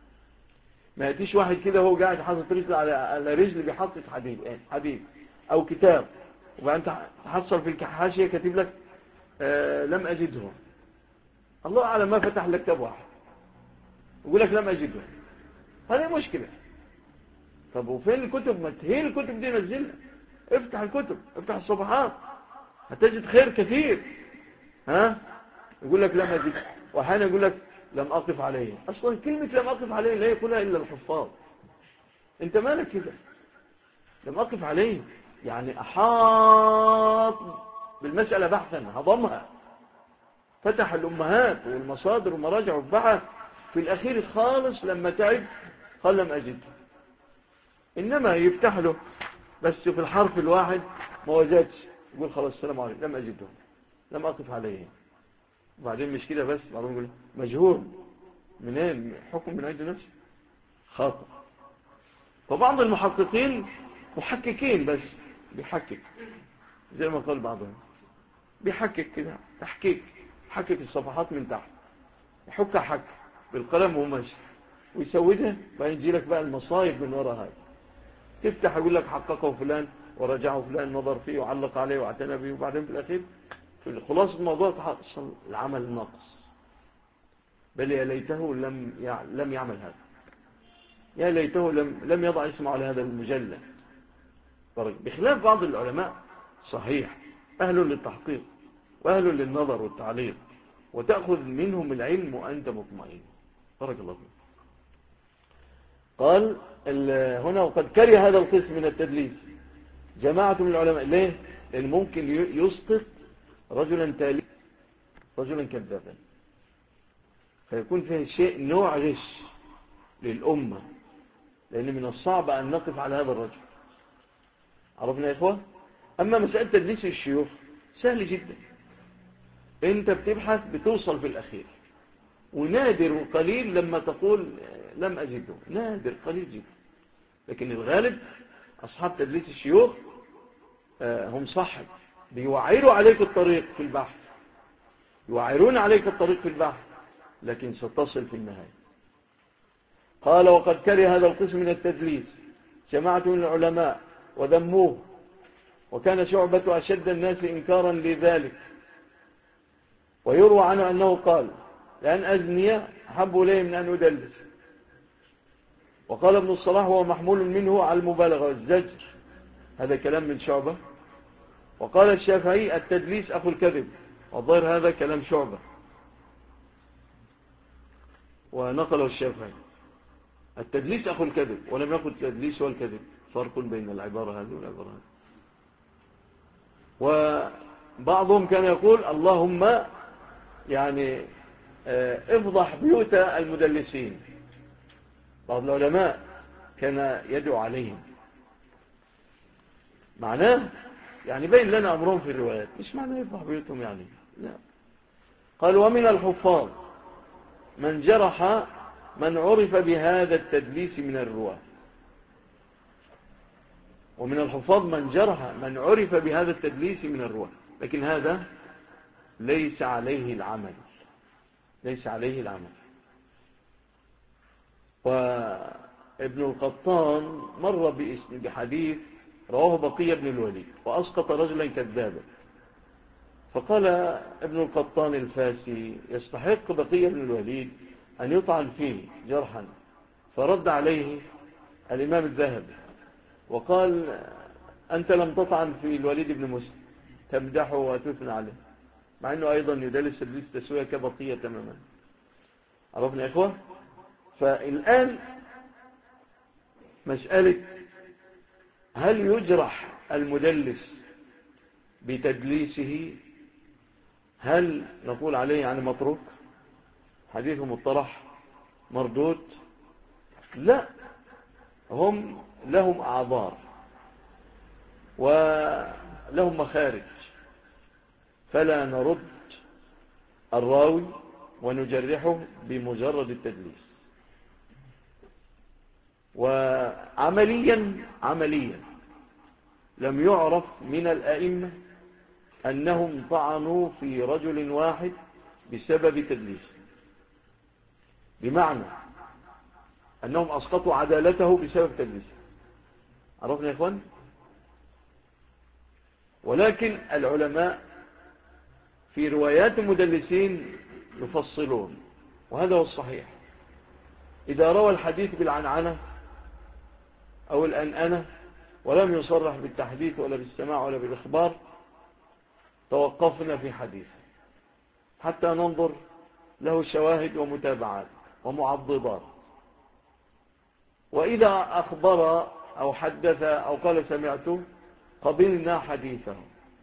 ما يأتيش واحد كده هو قاعد حاطط رجل على رجل بيحقق حديث أو كتاب، وبعدين تحصل في الحاشية كاتب لك لم أجده. الله أعلم ما فتح لك كتاب واحد يقول لك لم أجده، هذه مشكلة. طب وفين الكتب؟ ما هي الكتب دي نزلها، افتح الكتب، افتح الصفحات هتجد خير كثير. يقول لك لم أجد، وأحيانا يقول لك لم أقف عليه. أصلا كلمة لم أقف عليه لا يقولها إلا الحفاظ. أنت مالك كده؟ لم أقف عليه يعني أحاط بالمسألة بحثا، هضمها، فتح الأمهات والمصادر والمراجع وبحث، في الأخير خالص لما تعب قال لم أجد. إنما يفتح له بس في الحرف الواحد ما وجدش، يقول خلاص السلام عليكم لم أجده، لم أقف عليه. وبعدين مش كده بس، بعدين يقول مجهول، منين؟ حكم من عند نفسه، خاطئ. فبعض المحققين محققين بس بيحقق زي ما قال بعضهم، بيحقق كده تحقيق، حقق الصفحات من تحت، يحك حك بالقلم وماشي ويسودها، بعدين يجي لك بقى المصايب من وراء هذا. تفتح يقول لك حققه فلان ورجعه فلان، نظر فيه وعلق عليه واعتنى به، وبعدين في الأخير في خلاصة الموضوع تحصل العمل الناقص. بل يا ليته لم يعمل هذا، يا ليته لم يضع اسمه على هذا المجلد. بخلاف بعض العلماء صحيح أهل للتحقيق وأهل للنظر والتعليق، وتأخذ منهم العلم وأنت مطمئن. بارك الله فيك. قال هنا وقد كره هذا القسم من التدليس جماعة من العلماء. ليه؟ لأن ممكن يسقط رجلا تالي رجلا كذابا، فيكون فيه شيء نوع غش للأمة، لأن من الصعب أن نقف على هذا الرجل. عرفنا يا إخوة؟ أما مسألة تدليس الشيوخ سهل جدا، أنت بتبحث بتوصل في الأخير، ونادر وقليل لما تقول لم أجده، نادر قليل جدا. لكن الغالب أصحاب تدليس الشيوخ هم صاحب بيوعروا عليك الطريق في البحث، يوعرون عليك الطريق في البحث، لكن ستصل في النهاية. قال وقد كره هذا القسم من التدليس جماعة من العلماء وذموه، وكان شعبة أشد الناس إنكارا لذلك. ويروى عنه أنه قال لأن أزني أحب إليه من أن أدلس. وقال ابن الصلاح هو محمول منه على المبالغة والزجر، هذا كلام من شعبة. وقال الشافعي التدليس أخو الكذب، والظاهر هذا كلام شعبة ونقله الشافعي. التدليس أخو الكذب، ولم يقل التدليس والكذب، فرق بين العبارة هذه والعبارة هذه. وبعضهم كان يقول اللهم يعني افضح بيوت المدلسين. بعض العلماء كان يدعو عليهم، معناه يعني بين لنا أمرهم في الروايات، مش معناه يفضح بيوتهم يعني، لا. قال ومن الحفاظ من جرح من عرف بهذا التدليس من الرواة. ومن الحفاظ من جرح من عرف بهذا التدليس من الرواة، لكن هذا ليس عليه العمل، ليس عليه العمل. وابن القطان مر بحديث رواه بقية بن الوليد وأسقط رجلا كذابا، فقال ابن القطان الفاسي يستحق بقية بن الوليد أن يطعن فيه جرحا، فرد عليه الإمام الذهبي وقال أنت لم تطعن في الوليد بن مسلم تمدحه وتثنى عليه، مع أنه أيضا يدلس تدليس تسوية كبقية تماما. عرفنا يا إخوة؟ فالآن مسألة هل يجرح المدلس بتدليسه؟ هل نقول عليه يعني متروك، حديثه مطرح مردود؟ لا، هم لهم أعذار ولهم مخارج، فلا نرد الراوي ونجرحه بمجرد التدليس. وعمليا لم يعرف من الأئمة أنهم طعنوا في رجل واحد بسبب تدليس، بمعنى أنهم أسقطوا عدالته بسبب تدليس. عرفنا يا إخوان؟ ولكن العلماء في روايات المدلسين يفصلون، وهذا هو الصحيح. إذا روى الحديث بالعنعنة أو الأنأنة ولم يصرح بالتحديث ولا بالسماع ولا بالإخبار، توقفنا في حديثه حتى ننظر له شواهد ومتابعات ومعضدات. وإذا أخبر أو حدث أو قال سمعته قبلنا حديثه.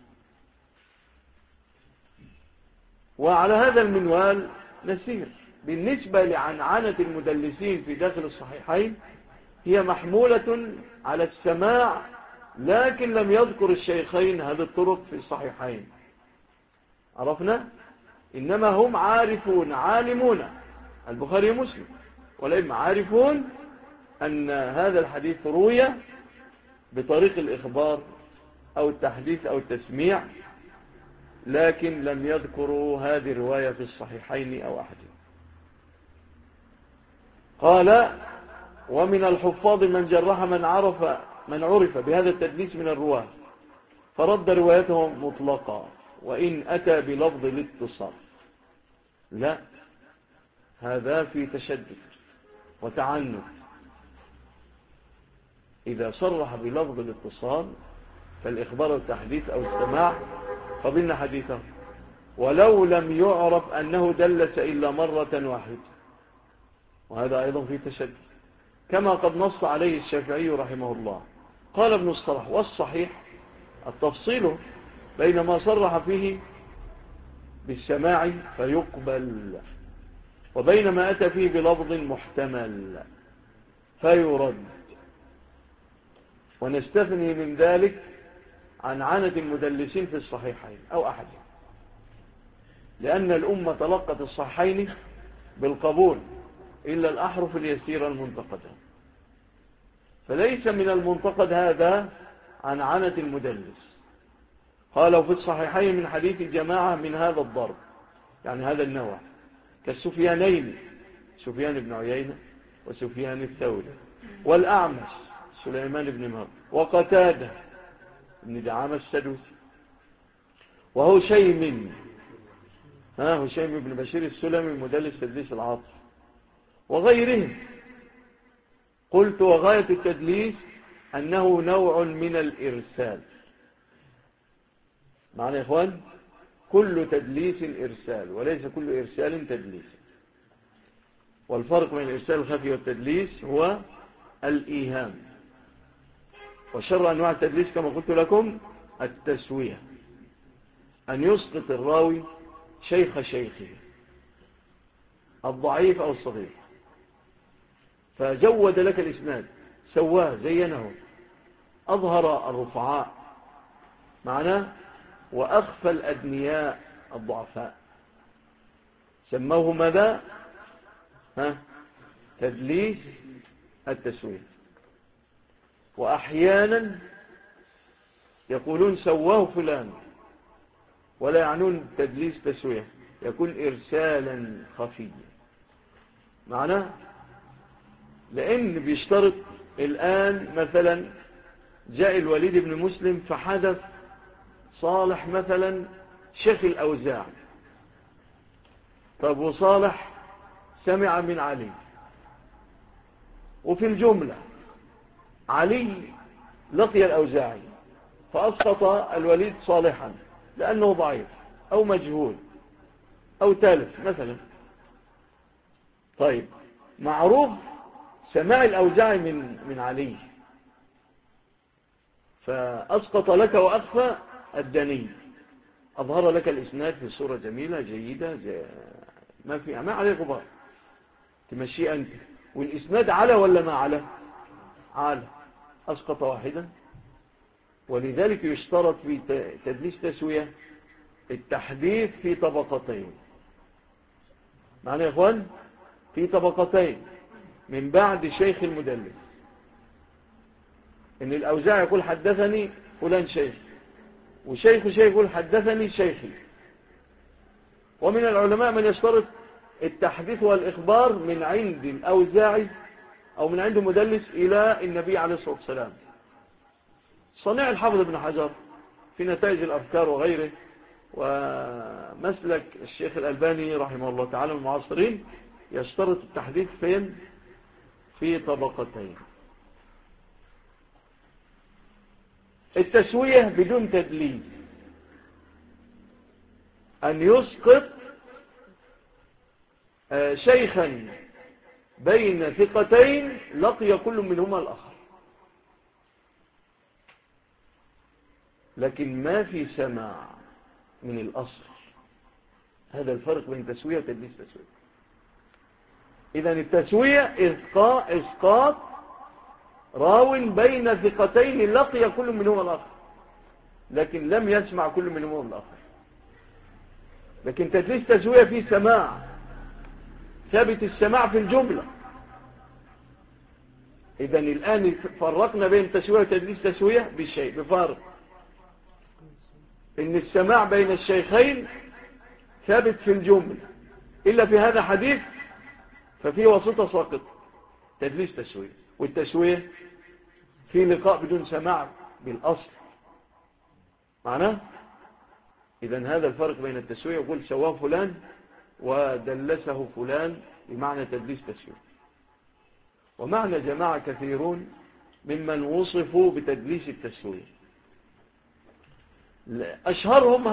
وعلى هذا المنوال نسير. بالنسبة لعنعنة المدلسين في داخل الصحيحين هي محمولة على السماع، لكن لم يذكر الشيخين هذه الطرق في الصحيحين. عرفنا؟ إنما هم عارفون عالمون البخاري ومسلم والأئمة عارفون أن هذا الحديث روي بطريق الإخبار أو التحديث أو التسميع، لكن لم يذكروا هذه الرواية في الصحيحين أو أحدهم. قال: ومن الحفاظ من جرح من عرف بهذا التدليس من الرواة فرد روايته مطلقة وإن أتى بلفظ الاتصال. لا، هذا في تشدد وتعنت. إذا صرح بلفظ الاتصال فالإخبار والتحديث أو السماع قبلنا حديثه، ولو لم يعرف أنه دلس إلا مرة واحدة، وهذا أيضا في تشدد، كما قد نص عليه الشافعي رحمه الله. قال ابن الصلاح: والصحيح التفصيل بين ما صرح فيه بالسماع فيقبل وبين ما أتى فيه بلفظ محتمل فيرد. ونستثني من ذلك عن عنة المدلسين في الصحيحين أو أحدهم، لأن الأمة تلقت الصحيحين بالقبول إلا الأحرف اليسيرة المنتقدة، فليس من المنتقد هذا عن عنة المدلس. قالوا في الصحيحين من حديث الجماعة من هذا الضرب، يعني هذا النوع، كالسفيانين، سفيان بن عيينة وسفيان الثوري، والأعمش سليمان بن مهر، وقتادة بن دعامة السدوسي، وهشيم هشيم بن بشير السلمي مدلس تدليس العاطف، وغيرهم. قلت: وغاية التدليس أنه نوع من الإرسال. معنى يا إخوان، كل تدليس إرسال وليس كل إرسال تدليس. والفرق بين الإرسال الخفي والتدليس هو الإيهام. وشر أنواع التدليس كما قلت لكم التسوية، أن يسقط الراوي شيخ شيخه الضعيف أو الصغير، فجود لك الإسناد، سواه زينه، أظهر الرفعاء معناه وأخفى الأدنياء الضعفاء، سموه ماذا؟ تدليس التسوية. وأحيانا يقولون سواه فلان ولا يعنون تدليس تسوية، يكون إرسالا خفيا. معناه لأن بيشترط الآن مثلا جاء الوليد بن مسلم فحدث صالح مثلا شيخ الأوزاع، طب وصالح سمع من علي، وفي الجملة علي لقي الأوزاعي فأسقط الوليد صالحا لأنه ضعيف أو مجهول أو تالف مثلا. طيب معروف سماع الأوزاعي من علي، فأسقط لك وأخفى الدني، أظهر لك الإسناد في صورة جميلة جيدة ما عليه غبار، تمشي أنت، والإسناد على ولا ما على؟ على. أسقط واحدا. ولذلك يشترط في تدليس تسوية التحديث في طبقتين. معنى يا إخوان في طبقتين من بعد شيخ المدلس، إن الأوزاعي يقول حدثني فلان شيخ، وشيخ يقول حدثني شيخي. ومن العلماء من يشترط التحديث والإخبار من عند الأوزاعي أو من عند مدلس إلى النبي عليه الصلاة والسلام. صنيع الحافظ ابن حجر في نتائج الأفكار وغيره، ومسلك الشيخ الألباني رحمه الله تعالى المعاصرين يشترط التحديث فين؟ في طبقتين. التسوية بدون تدليس أن يسقط شيخا بين ثقتين لقي كل منهما الآخر، لكن ما في سماع من الأصل. هذا الفرق بين تسوية وتدليس تسوية. إذن التسوية إسقاط راو بين ثقتين لقي كل منهما الآخر، لكن لم يسمع كل منهما الآخر. لكن تدليس تسوية فيه سماع، ثابت السماع في الجملة. إذن الآن فرقنا بين تسوية وتدليس تسوية بالشيء بفارق، إن السماع بين الشيخين ثابت في الجملة، إلا في هذا حديث ففيه وسطة ساقط تدليس تسوية. والتسوية في لقاء بدون سماع بالأصل معناه. إذن هذا الفرق بين التسوية، يقول سواه فلان ودلسه فلان بمعنى تدليس تسوية. ومعنى جماعة كثيرون ممن وصفوا بتدليس التسوية، أشهرهم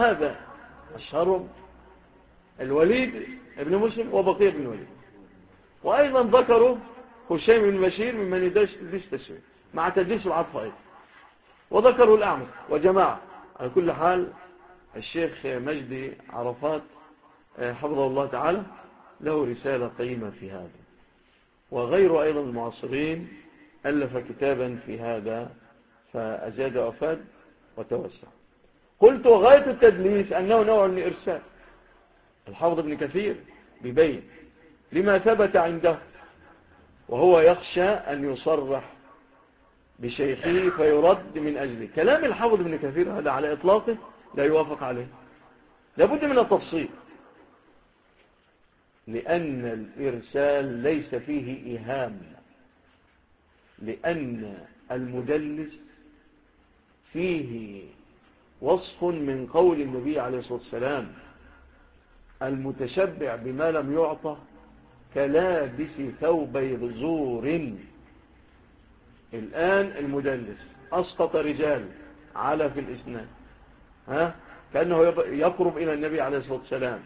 الوليد ابن مسلم وبقية بن وليد، وأيضا ذكروا هشيم بن بشير ممن يدلس تدليس تسوية مع تدليس العطف أيضا، وذكروا الأعمش وجماعة. على كل حال الشيخ مجدي عرفات حفظه الله تعالى له رسالة قيمة في هذا، وغيره أيضا المعاصرين ألف كتابا في هذا فأزاد وأفاد وتوسع. قلت وغاية التدليس أنه نوع من إرسال. الحافظ ابن كثير بيبين لما ثبت عنده، وهو يخشى أن يصرح بشيخه فيرد من أجله. كلام الحافظ ابن كثير هذا على إطلاقه لا يوافق عليه، لابد من التفصيل، لأن الإرسال ليس فيه إيهام، لأن المدلس فيه وصف من قول النبي عليه الصلاة والسلام: المتشبع بما لم يعطى كلابس ثوبي زور. الآن المدلس أسقط رجال على في الإسناد، كأنه يقرب إلى النبي عليه الصلاة والسلام.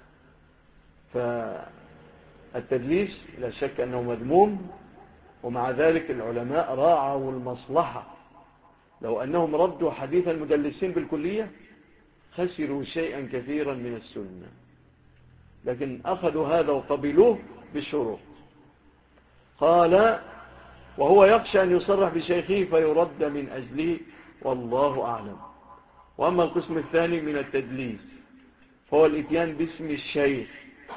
فالتدليس لا شك أنه مذموم، ومع ذلك العلماء راعوا المصلحة. لو أنهم ردوا حديث المدلسين بالكلية خسروا شيئا كثيرا من السنة، لكن أخذوا هذا وقبلوه بالشروط. قال: وهو يخشى أن يصرح بشيخه فيرد من أجله، والله أعلم. وأما القسم الثاني من التدليس فهو الإتيان باسم الشيخ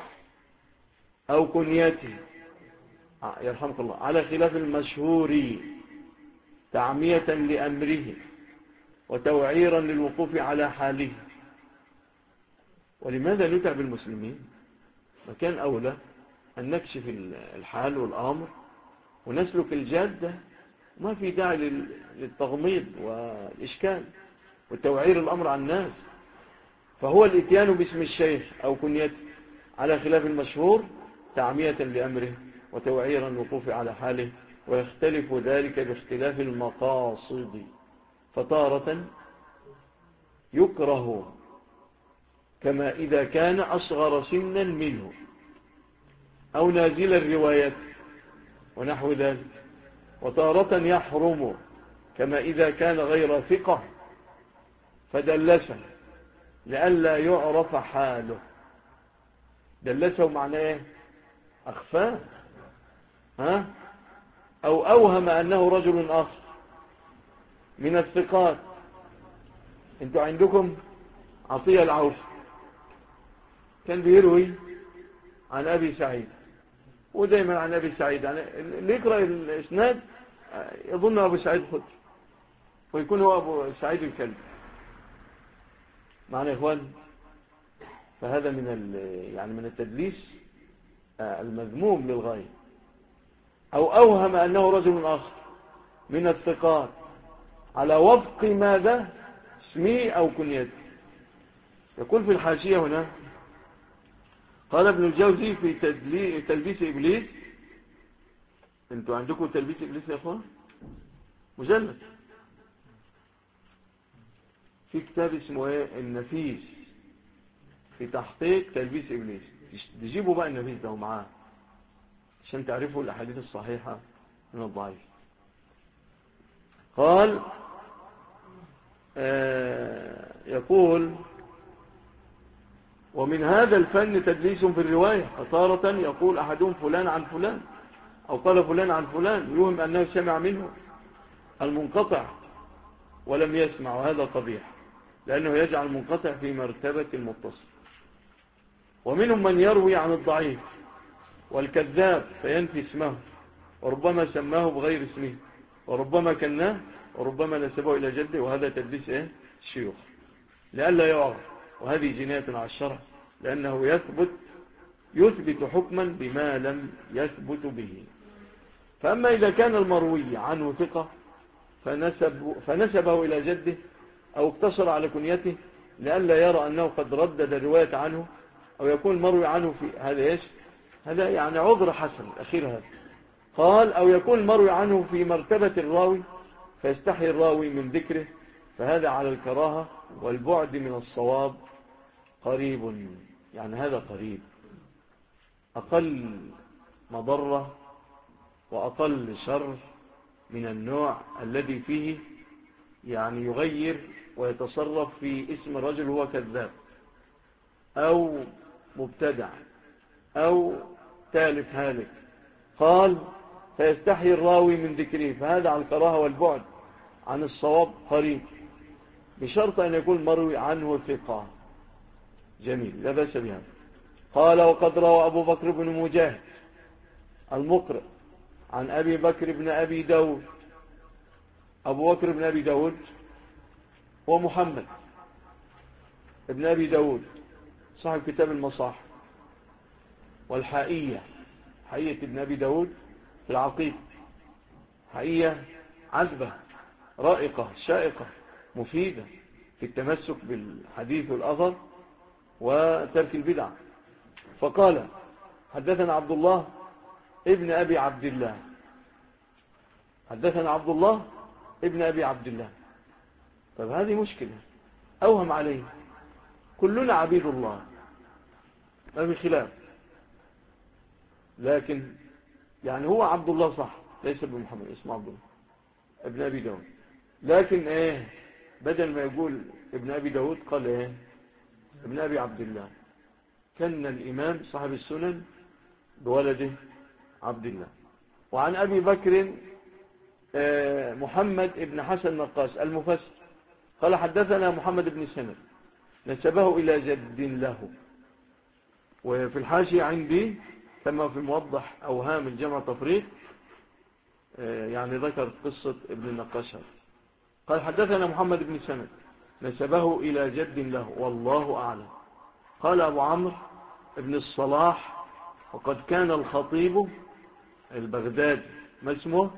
أو كنيته يرحمك الله على خلاف المشهور تعمية لأمره وتوعيرا للوقوف على حاله. ولماذا نتعب المسلمين؟ وكان أولى أن نكشف الحال والأمر ونسلك الجادة، ما في داعي للتغميض والإشكال وتوعير الأمر عن الناس. فهو الإتيان باسم الشيخ أو كنيته على خلاف المشهور تعمية لأمره وتوعيرا الوقوف على حاله، ويختلف ذلك باختلاف المقاصد، فتارة يكره كما إذا كان أصغر سنا منه أو نازل الرواية ونحو ذلك، وتارة يحرم كما إذا كان غير ثقة فدلسه لئلا يعرف حاله. دلسه معناه أخفاه، أو أوهم أنه رجل آخر من الثقات. انتوا عندكم عطية العوف كان بيروي عن أبي سعيد، ودايما عن أبي سعيد، يعني اللي يقرأ الإسناد يظن أبو سعيد خد، ويكون هو أبو سعيد الكلب. معنى إخوان، فهذا من التدليس المذموم للغاية. أو أوهم أنه رجل آخر من الثقات على وفق ماذا؟ اسمه أو كنيته. يقول في الحاشية هنا: قال ابن الجوزي في تلبيس إبليس. انتوا عندكم تلبيس إبليس يا أخوان؟ مجلد في كتاب اسمه النفيس في تحقيق تلبيس إبليس. تجيبوا بقى النفيس ده معاه عشان تعرفوا الأحاديث الصحيحة من الضعيف. قال يقول: ومن هذا الفن تدليس في الرواية، فتارة يقول أحدهم فلان عن فلان، أو قال فلان عن فلان، يوهم أنه سمع منه المنقطع ولم يسمع، وهذا قبيح لأنه يجعل المنقطع في مرتبة المتصل. ومنهم من يروي عن الضعيف والكذاب فينفي اسمه، وربما سماه بغير اسمه، وربما كناه، وربما نسبه إلى جده، وهذا تدليس الشيوخ لئلا يعرف، وهذه جناية على الشرع، لأنه يثبت حكما بما لم يثبت به. فأما إذا كان المروي عنه ثقة فنسبه إلى جده أو اقتصر على كنيته لئلا يرى أنه قد ردد الرواية عنه، أو يكون المروي عنه في هذا يعني عذر حسن أخير هذا. قال: أو يكون المروي عنه في مرتبة الراوي فيستحي الراوي من ذكره، فهذا على الكراهة والبعد من الصواب قريب. يعني هذا قريب، أقل مضرة وأقل شر من النوع الذي فيه يعني يغير ويتصرف في اسم الرجل هو كذاب أو مبتدع أو تالف هالك. قال: فيستحي الراوي من ذكره، فهذا عن الكراهة والبعد عن الصواب قريب، بشرط أن يكون مروي عنه ثقة. جميل، لا بأس بها. قال: وقد روى أبو بكر بن مجاهد المقرئ عن أبي بكر بن أبي داود. أبو بكر بن أبي داود ومحمد ابن أبي داود صاحب كتاب المصاحف والحائية، حائية ابن أبي داود في العقيدة، حائية عذبة رائقة شائقة مفيدة في التمسك بالحديث والأثر وترك البدع. فقال: حدثنا عبد الله ابن أبي عبد الله، حدثنا عبد الله ابن أبي عبد الله. طيب هذه مشكلة، أوهم عليه، كلنا عبيد الله ما في خلاف، لكن يعني هو عبد الله صح، ليس ابن محمد، اسمه عبد الله ابن أبي داود، لكن بدل ما يقول ابن أبي داود قال ابن أبي عبد الله. كان الإمام صاحب السنن بولده عبد الله. وعن أبي بكر محمد ابن حسن نقاش المفسر قال: حدثنا محمد بن سند نسبه إلى جد له. وفي الحاشية عندي كما في موضح أوهام الجمع تفريق يعني ذكر قصة ابن النقاش. قال: حدثنا محمد بن سند نسبه إلى جد له والله أعلم. قال أبو عمرو ابن الصلاح: وقد كان الخطيب البغدادي، ما اسمه؟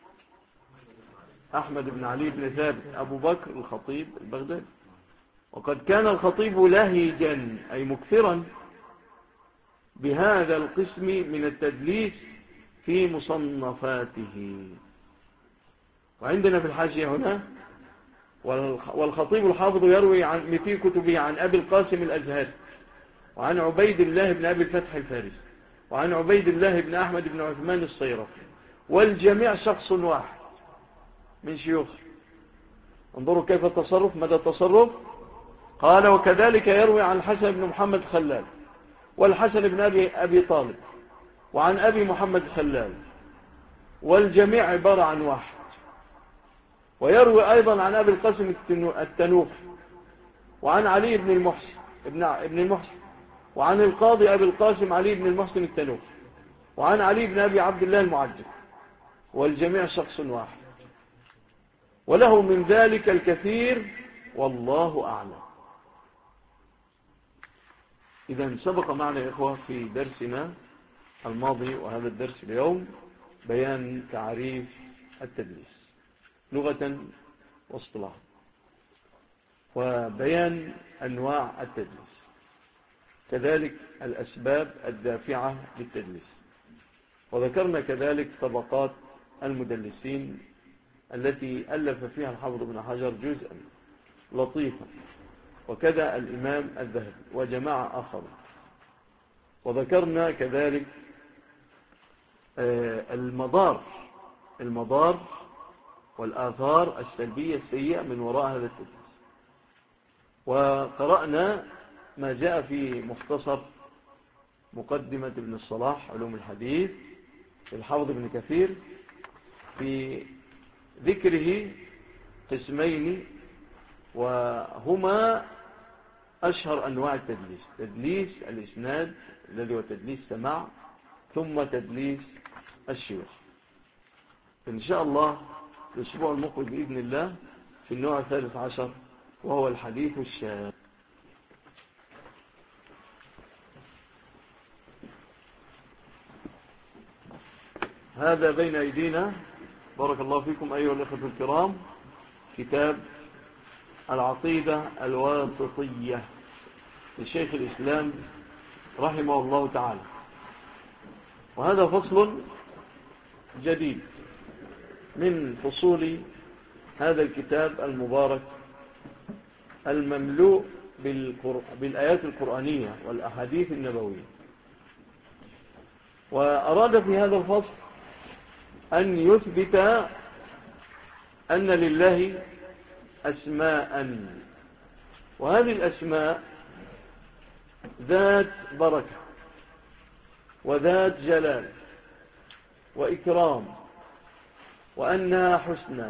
أحمد بن علي بن ثابت أبو بكر الخطيب البغدادي. وقد كان الخطيب لهجا أي مكثرا بهذا القسم من التدليس في مصنفاته. وعندنا في الحاشية هنا: والخطيب الحافظ يروي في كتبه عن أبي القاسم الأزهري، وعن عبيد الله بن أبي الفتح الفارسي، وعن عبيد الله بن أحمد بن عثمان الصيرفي، والجميع شخص واحد من شيوخ. انظروا كيف التصرف، مدى التصرف. قال: وكذلك يروي عن الحسن بن محمد خلال، والحسن بن أبي طالب، وعن أبي محمد خلال، والجميع عبارة عن واحد. ويروي أيضا عن أبي القاسم التنوخي، وعن علي بن المحسن ابن المحسن، وعن القاضي أبي القاسم علي بن المحسن التنوخي، وعن علي بن أبي عبد الله المعجل، والجميع شخص واحد، وله من ذلك الكثير والله أعلم. إذا سبق معنا يا إخوة في درسنا الماضي وهذا الدرس اليوم بيان تعريف التدليس لغة واصطلاحا، وبيان أنواع التدليس، كذلك الأسباب الدافعة للتدليس. وذكرنا كذلك طبقات المدلسين التي ألف فيها الحافظ ابن حجر جزءا لطيفا، وكذا الإمام الذهبي وجماعة آخرون. وذكرنا كذلك المضار والآثار السلبية السيئة من وراء هذا التدليس. وقرأنا ما جاء في مختصر مقدمة ابن الصلاح علوم الحديث الحافظ ابن كثير في ذكره قسمين، وهما أشهر أنواع التدليس: تدليس الإسناد الذي هو تدليس سماع، ثم تدليس الشيوخ. إن شاء الله الأسبوع المقبل بإذن الله في النوع 13، وهو الحديث الشاذ. هذا بين أيدينا بارك الله فيكم أيها الأخوة الكرام كتاب العقيدة الواسطية لشيخ الإسلام رحمه الله تعالى. وهذا فصل جديد من فصول هذا الكتاب المبارك المملوء بالآيات القرآنية والأحاديث النبوية. وأراد في هذا الفصل أن يثبت أن لله أسماء، وهذه الأسماء ذات بركة وذات جلال وإكرام، وأنها حسنى.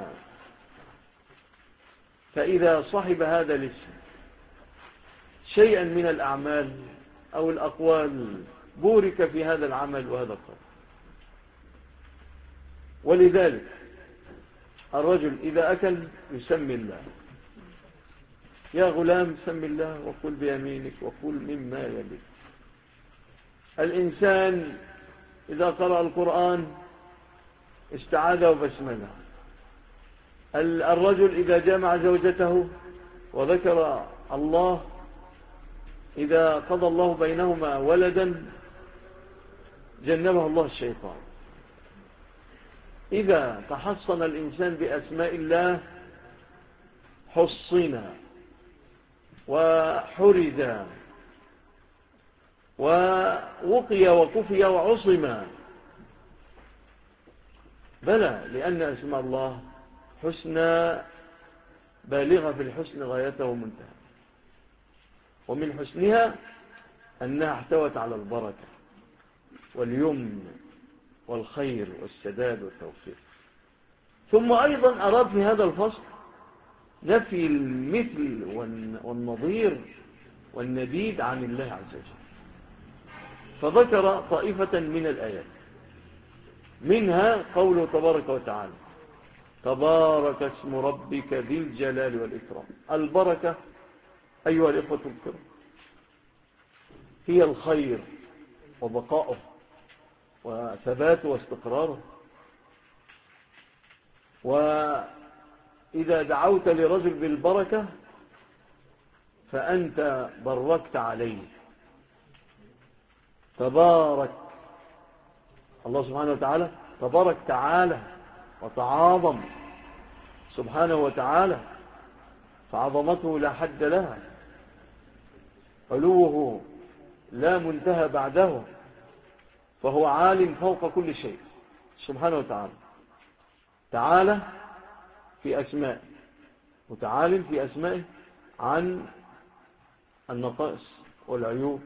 فإذا صحب هذا الاسم شيئا من الأعمال أو الأقوال بورك في هذا العمل وهذا القول. ولذلك الرجل إذا أكل يسمي الله: يا غلام سم الله وقل بيمينك وقل مما يليك. الإنسان إذا قرأ القرآن استعاذ وبسمله. الرجل إذا جامع زوجته وذكر الله، إذا قضى الله بينهما ولدا جنبه الله الشيطان. إذا تحصن الإنسان بأسماء الله حصن وحرز ووقي وكفي وعصم. بلى، لأن اسماء الله حسنى بالغة في الحسن غايته ومنتهى. ومن حسنها أنها احتوت على البركة واليمن والخير والسداد والتوفيق. ثم أيضا أراد في هذا الفصل نفي المثل والنظير والنديد عن الله عز وجل، فذكر طائفة من الآيات، منها قوله تبارك وتعالى: تبارك اسم ربك ذي الجلال والإكرام. البركة أيها الإخوة الكرام هي الخير وبقاؤه وثباته واستقراره. وإذا دعوت لرجل بالبركة فأنت بركت عليه. تبارك الله سبحانه وتعالى تبارك تعالى وتعاظم سبحانه وتعالى، فعظمته لا حد لها، علوه لا منتهى بعده، فهو عالم فوق كل شيء سبحانه وتعالى. تعالى في أسمائه، متعالم في أسمائه عن النقائص والعيوب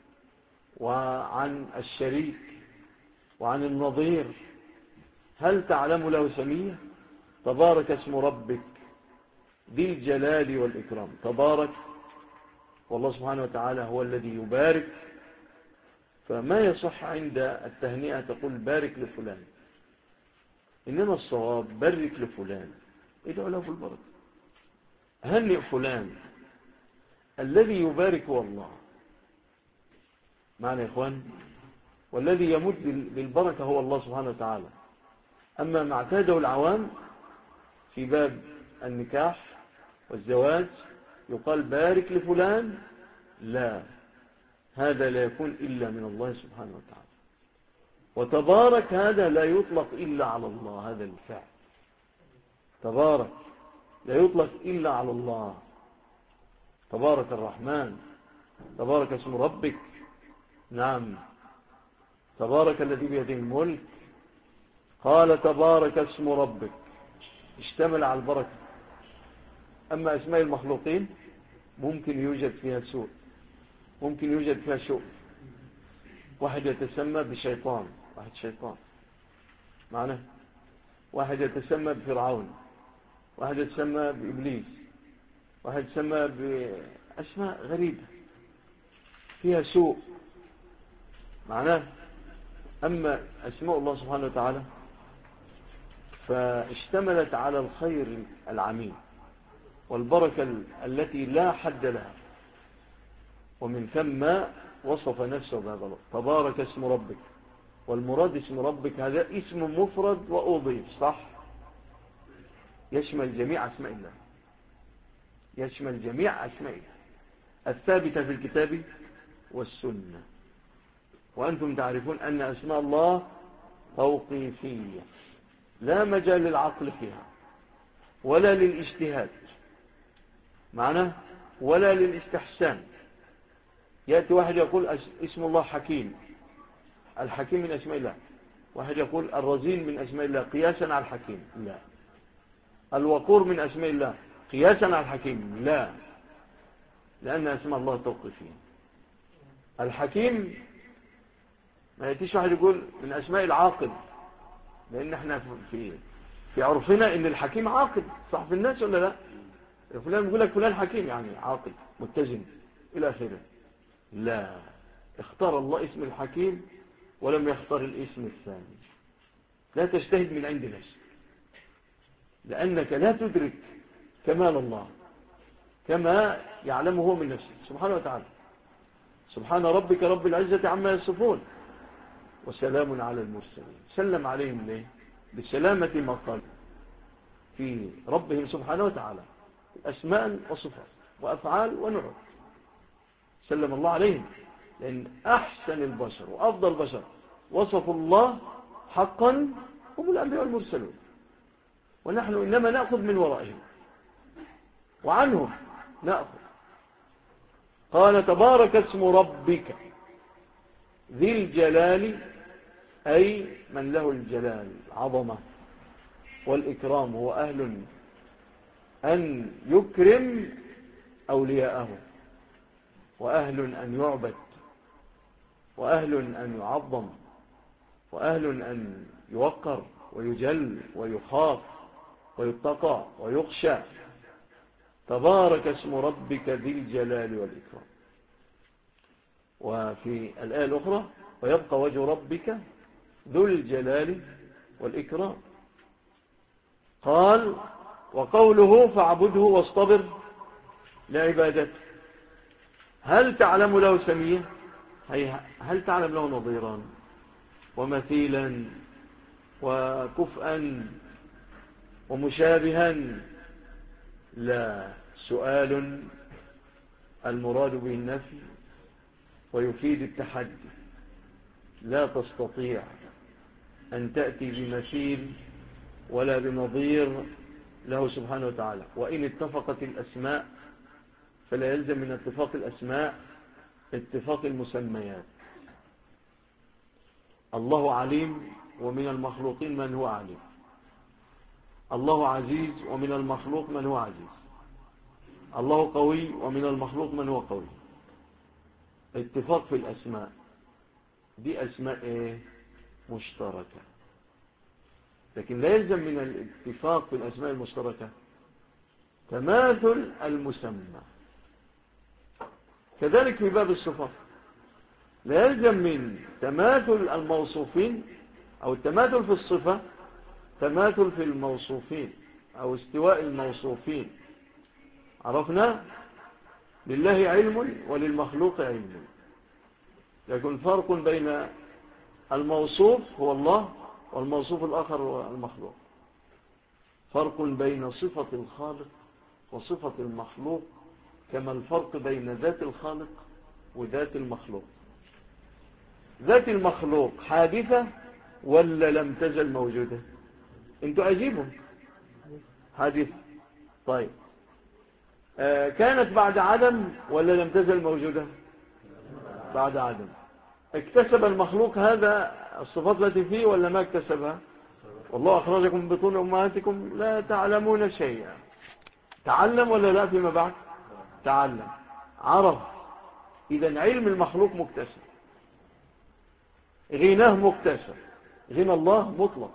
وعن الشريك وعن النظير. هل تعلم له سمية؟ تبارك اسم ربك ذي الجلال والإكرام. تبارك، والله سبحانه وتعالى هو الذي يبارك، فما يصح عند التهنئة تقول بارك لفلان، إنما الصواب بارك لفلان، ادعو له بالبركة، هنئ فلان. الذي يبارك هو الله، معنى يا إخوان، والذي يمد بالبركة هو الله سبحانه وتعالى. أما ما اعتاده العوام في باب النكاح والزواج يقال بارك لفلان، لا، هذا لا يكون إلا من الله سبحانه وتعالى. وتبارك هذا لا يطلق إلا على الله، هذا الفعل تبارك لا يطلق إلا على الله. تبارك الرحمن، تبارك اسم ربك، نعم، تبارك الذي بيده الملك. قال تبارك اسم ربك، اشتمل على البركة. أما أسماء المخلوقين ممكن يوجد فيها سوء، ممكن يوجد فيها شؤم. واحد يتسمى بشيطان، واحد شيطان معناه، واحد يتسمى بفرعون، واحد يتسمى بإبليس، واحد يتسمى بأسماء غريبة فيها سوء معناه. أما أسماء الله سبحانه وتعالى فاشتملت على الخير العميم والبركة التي لا حد لها، ومن ثم وصف نفسه بهذا الله. تبارك اسم ربك، والمراد اسم ربك هذا اسم مفرد وأضيف، صح، يشمل جميع أسماء الله، يشمل جميع أسماء الله الثابتة في الكتاب والسنة. وأنتم تعرفون أن أسماء الله توقيفية، لا مجال للعقل فيها ولا للاجتهاد معناه ولا للاستحسان. يأتي واحد يقول اسم الله حكيم، الحكيم من أسماء الله. واحد يقول الرزين من أسماء الله قياسا على الحكيم، لا. الوقور من أسماء الله قياسا على الحكيم، لا، لأن أسماء الله توقيفية. الحكيم ما يأتيش واحد يقول من أسماء العاقل، لأن احنا في عرفنا ان الحكيم عاقل، صح في الناس ولا لا؟ فلان يقول لك فلان حكيم يعني عاقل متزن إلى آخره. لا، اختار الله اسم الحكيم ولم يختار الاسم الثاني. لا تجتهد من عند نفسك، لأنك لا تدرك كمال الله كما يعلمه هو من نفسه سبحانه وتعالى. سبحان ربك رب العزة عما يصفون وسلام على المرسلين. سلم عليهم ليه؟ بسلامة ما قال في ربهم سبحانه وتعالى، أسماء وصفات وأفعال ونعوت، سلم الله عليهم، لأن أحسن البشر وأفضل البشر وصفوا الله حقا هم الأنبياء والمرسلون، ونحن إنما نأخذ من ورائهم وعنهم نأخذ. قال تبارك اسم ربك ذي الجلال، أي من له الجلال عظمة والإكرام، هو أهل أن يكرم أولياءه، وأهل أن يعبد، وأهل أن يعظم، وأهل أن يوقر ويجل ويخاف ويتقى ويخشى. تبارك اسم ربك ذي الجلال والإكرام. وفي الآية الأخرى ويبقى وجه ربك ذو الجلال والإكرام. قال وقوله فاعبده واصطبر لعبادته. هل تعلم له سمية؟ هل تعلم له نظيرا ومثيلا وكفءا ومشابها؟ لا. سؤال المراد به النفي ويفيد التحدي. لا تستطيع أن تأتي بمثيل ولا بنظير له سبحانه وتعالى. وإن اتفقت الأسماء فلا يلزم من اتفاق الأسماء اتفاق المسميات. الله عليم ومن المخلوقين من هو عليم، الله عزيز ومن المخلوق من هو عزيز، الله قوي ومن المخلوق من هو قوي. اتفاق في الأسماء دي أسماء إيه؟ مشتركة. لكن لا يلزم من الاتفاق في الأسماء المشتركة تماثل المسمى. كذلك في باب الصفات لا يلزم من تماثل الموصوفين أو التماثل في الصفة تماثل في الموصوفين أو استواء الموصوفين. عرفنا لله علم وللمخلوق علم، لكن فرق بين الموصوف هو الله والموصوف الآخر هو المخلوق. فرق بين صفة الخالق وصفة المخلوق كما الفرق بين ذات الخالق وذات المخلوق. ذات المخلوق حادثة ولا لم تزل موجودة؟ انتوا أجيبهم. حادثة. طيب كانت بعد عدم ولا لم تزل موجودة؟ بعد عدم. اكتسب المخلوق هذا الصفات التي فيه ولا ما اكتسبها؟ والله أخرجكم من بطون أمهاتكم لا تعلمون شيئا. تعلم ولا لا فيما بعد؟ تعلم، عرف. إذن علم المخلوق مكتسب، غناه مكتسب، غنى الله مطلق.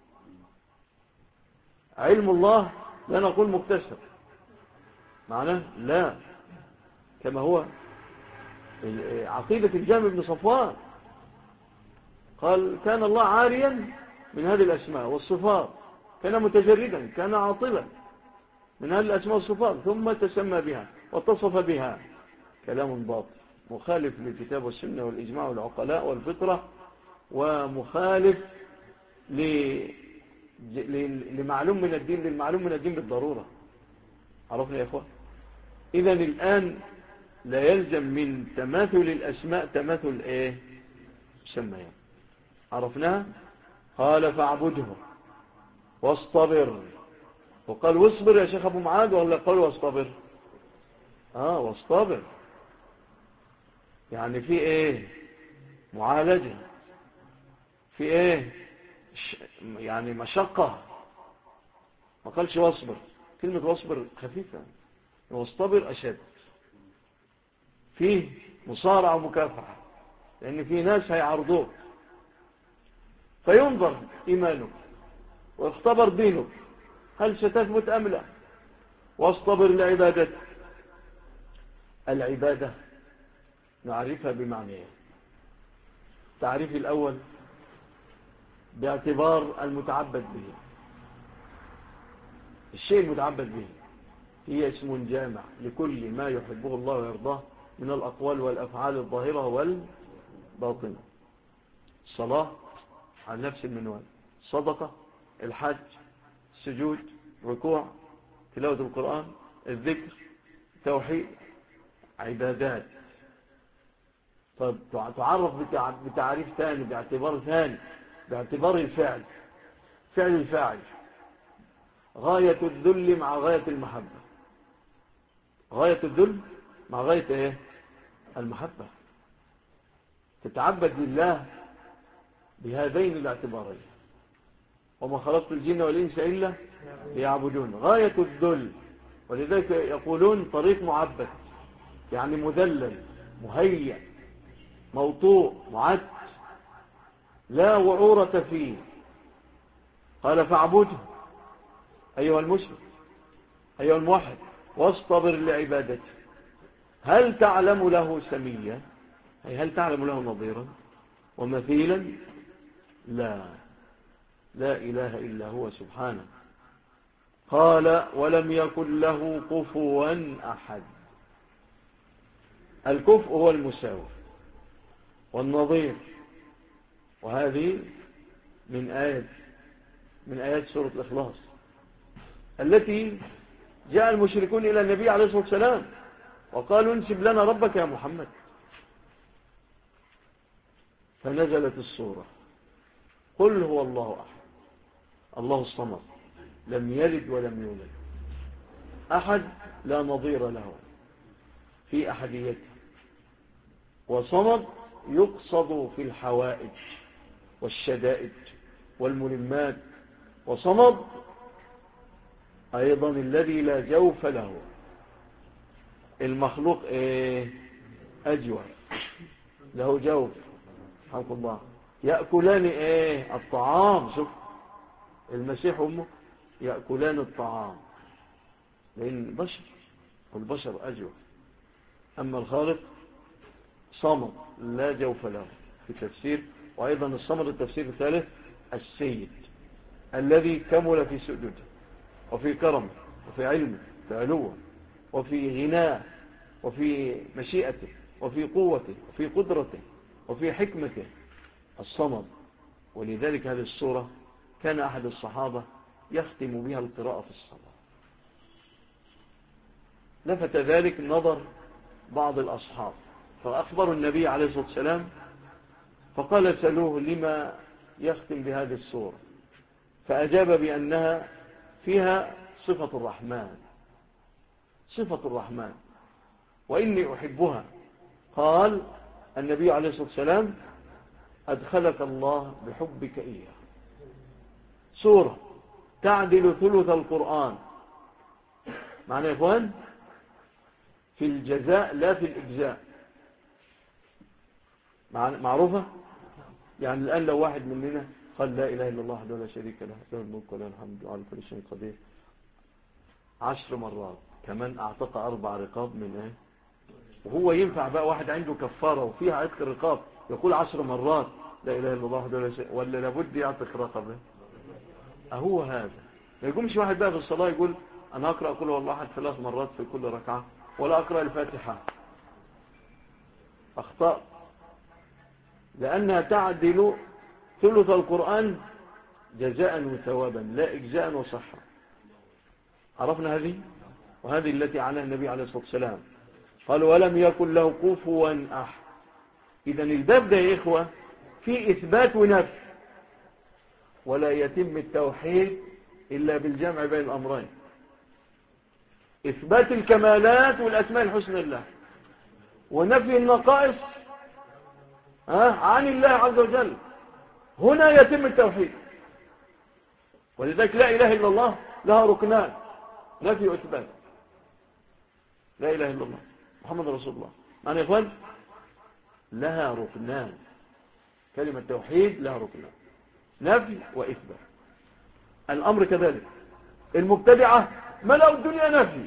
علم الله لا نقول مكتسب، معناه لا، كما هو عقيدة الجهم بن صفوان قال كان الله عاريا من هذه الأسماء والصفات، كان متجردا، كان عاطلا من هذه الأسماء والصفات، ثم تسمى بها واتصف بها. كلام باطل مخالف للكتاب والسنة والإجماع والعقلاء والفطرة، ومخالف لمعلوم من الدين، للمعلوم من الدين بالضرورة. عرفنا يا أخوة؟ إذن الآن لا يلزم من تماثل الأسماء تماثل إيه؟ مسميات. عرفناها؟ قال فاعبده واصطبر. وقال واصبر يا شيخ أبو معاذ ولا قال واصطبر؟ واصطبر يعني في إيه؟ معالجة، في إيه؟ يعني مشقة. ما قالش واصبر، كلمة واصبر خفيفة، واصطبر أشد. فيه مصارعة ومكافحة، لأن في ناس هيعرضوك، فينظر إيمانك واختبر دينك هل ستثبت أم لا. واصطبر لعبادته. العبادة نعرفها بمعنى. التعريف الأول باعتبار المتعبد به، الشيء المتعبد به هي اسم جامع لكل ما يحبه الله ويرضاه من الأقوال والأفعال الظاهرة والباطنة. الصلاة على نفس المنوال، صدقة، الحج، السجود، ركوع، تلاوة القرآن، الذكر، التوحيد، عبادات. طب تعرف بتعريف ثاني، باعتبار ثاني، باعتبار الفعل. فعل الفاعل غاية الذل مع غاية المحبة. غاية الذل مع غاية ايه؟ المحبة. تتعبد لله بهذين الاعتبارين. وما خلقت الجن والإنس إلا ليعبدون. غاية الذل، ولذلك يقولون طريق معبد، يعني مذلل، مهيأ، موطوء، معد، لا وعورة فيه. قال فاعبده أيها المسلم، أيها الموحد، واصطبر لعبادته. هل تعلم له سميا؟ أي هل تعلم له نظيرا ومثيلا؟ لا إله إلا هو سبحانه. قال ولم يكن له كفوا أحد. الكفء هو المساوي والنظير، وهذه من آيات سورة الإخلاص التي جاء المشركون إلى النبي عليه الصلاة والسلام وقالوا انسب لنا ربك يا محمد، فنزلت السورة قل هو الله أحد الله الصمد لم يلد ولم يولد أحد لا نظير له في أحديته، وصمد يقصد في الحوائج والشدائد والملمات، وصمد أيضا الذي لا جوف له. المخلوق أجوف له جوف، سبحانك الله، يأكلان الطعام. شوف المسيح أمه يأكلان الطعام، لأن بشر والبشر أجوف. أما الخالق صمد لا جوف له في التفسير. وأيضا الصمد التفسير الثالث السيد الذي كمل في سؤدده وفي كرمه وفي علمه في علوه وفي غناه وفي مشيئته وفي قوته وفي قدرته وفي حكمته، الصمد. ولذلك هذه السورة كان أحد الصحابة يختم بها القراءة في الصلاة. لفت ذلك نظر بعض الأصحاب فأخبروا النبي عليه الصلاة والسلام، فقال سألوه لما يختم بهذه السورة، فأجاب بأنها فيها صفة الرحمن، صفة الرحمن وإني أحبها. قال النبي عليه الصلاة والسلام أدخلك الله بحبك إياه. سورة تعدل ثلث القرآن، معنى يا إخوان في الجزاء لا في الإجزاء، معروفة. يعني الآن لو واحد مننا قال لا إله إلا الله وحده لا شريك له له الملك وله الحمد وعلى كل شيء قدير 10 مرات، كمان أعتق 4 رقاب من وهو ينفع بقى واحد عنده كفارة وفيها عتق رقاب يقول 10 مرات لا إله إلا الله وحده لا شريك، ولا لابد يعتق رقبه؟ أهو هذا. ما يقومش واحد بقى في الصلاة يقول أنا أقرأ قل هو الله أحد 3 مرات في كل ركعة ولا أقرأ الفاتحة. أخطأ، لأنها تعدل ثلث القرآن جزاء وثوابا لا إجزاء وصحة. عرفنا هذه؟ وهذه التي عنها النبي عليه الصلاة والسلام قال ولم يكن له كفوا أحد. إذن الباب ده يا إخوة في إثبات ونفي، ولا يتم التوحيد إلا بالجمع بين الأمرين، إثبات الكمالات والأسماء الحسنى لله ونفي النقائص عن الله عز وجل. هنا يتم التوحيد. ولذلك لا إله إلا الله لها ركنان، نفي وإثبات. لا إله إلا الله محمد رسول الله، معنى يا إخوان لها ركنان، كلمة توحيد لها ركنان، نفي وإثبات. الأمر كذلك. المبتدعة ملأوا الدنيا نفي،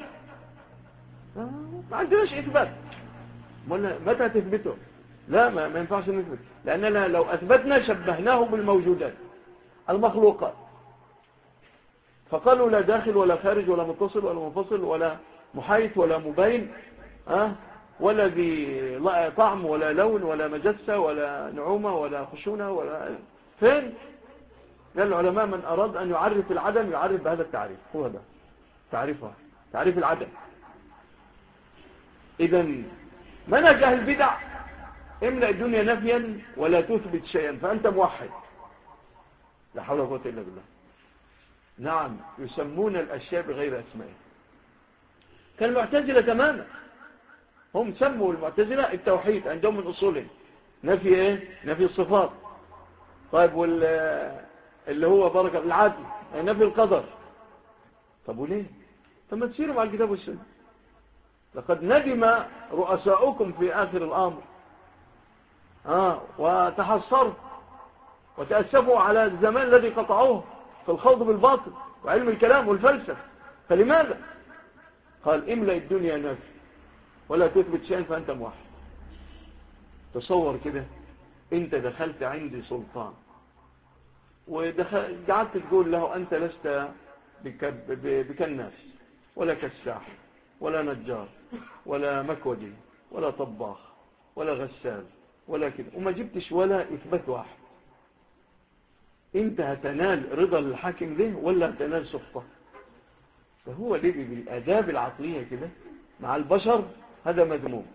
ما عندناش إثبات، متى تثبته؟ لا ما ينفعش نثبت، لأننا لو أثبتنا شبهناه بالموجودات المخلوقات، فقالوا لا داخل ولا خارج ولا متصل ولا منفصل ولا محايد ولا مبين ولا ذي طعم ولا لون ولا مجسة ولا نعومة ولا خشونة ولا فين. قال العلماء من أراد أن يعرف العدم يعرف بهذا التعريف، هو ده تعريفها، تعريف العدم. إذن منهج أهل البدع املأ الدنيا نفيا ولا تثبت شيئا فأنت موحد، لا حول ولا قوة إلا بالله. نعم يسمون الأشياء بغير أسمائها، كالمعتزلة تماما. هم سموا المعتزلة التوحيد عندهم من أصولهم نفي نفي الصفات. طيب اللي هو بركة العدل نفي القدر. طب وليه؟ طب ما تسيروا مع الكتاب والسنة. لقد ندم رؤساؤكم في آخر الأمر وتحصروا وتأسفوا على الزمان الذي قطعوه في الخوض بالباطل وعلم الكلام والفلسفة. فلماذا؟ قال املأ الدنيا نفي ولا تثبت شيئا فأنت موحد. تصور كده انت دخلت عندي سلطان وقعدت تقول له أنت لست بكالناس ولا كساح ولا نجار ولا مكوجي ولا طباخ ولا غسال ولا كده، وما جبتش ولا إثبات واحد. انت هتنال رضا الحاكم ده ولا هتنال سخطه؟ فهو ليه بالآداب العقلية كده مع البشر هذا مذموم،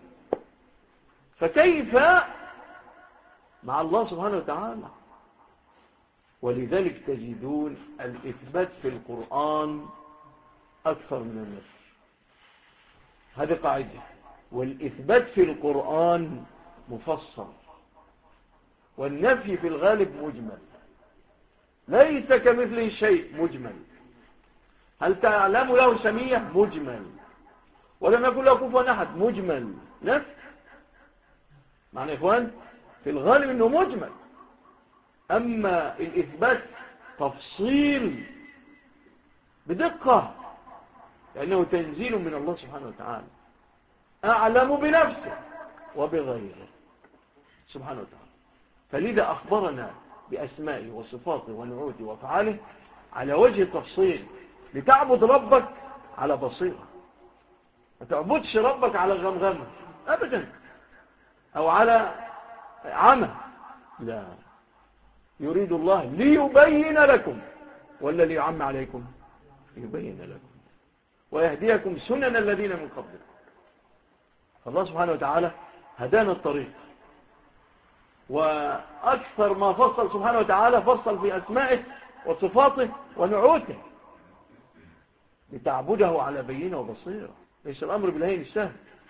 فكيف مع الله سبحانه وتعالى؟ ولذلك تجدون الإثبات في القرآن أكثر من النفي. هذه قاعدة. والإثبات في القرآن مفصل، والنفي في الغالب مجمل. ليس كمثله شيء مجمل. هل تعلم له سمية؟ مجمل. ولم يكن له كفوا أحد؟ مجمل. نفي. معنى يا إخوان في الغالب أنه مجمل. أما الإثبات تفصيل بدقة، لأنه تنزيل من الله سبحانه وتعالى، أعلم بنفسه وبغيره سبحانه وتعالى. فلذا أخبرنا بأسمائه وصفاته ونعوته وأفعاله على وجه التفصيل، لتعبد ربك على بصيرة. ما تعبدش ربك على غمغمة أبدا، أو على عمى. لا، يريد الله ليبين لكم، ولا ليعم عليكم؟ ليبين لكم ويهديكم سنن الذين من قبلكم. الله سبحانه وتعالى هدانا الطريق. وأكثر ما فصل سبحانه وتعالى فصل في أسمائه وصفاته ونعوته، لتعبده على بينة وبصيرة. ليس الأمر بالهين السهل.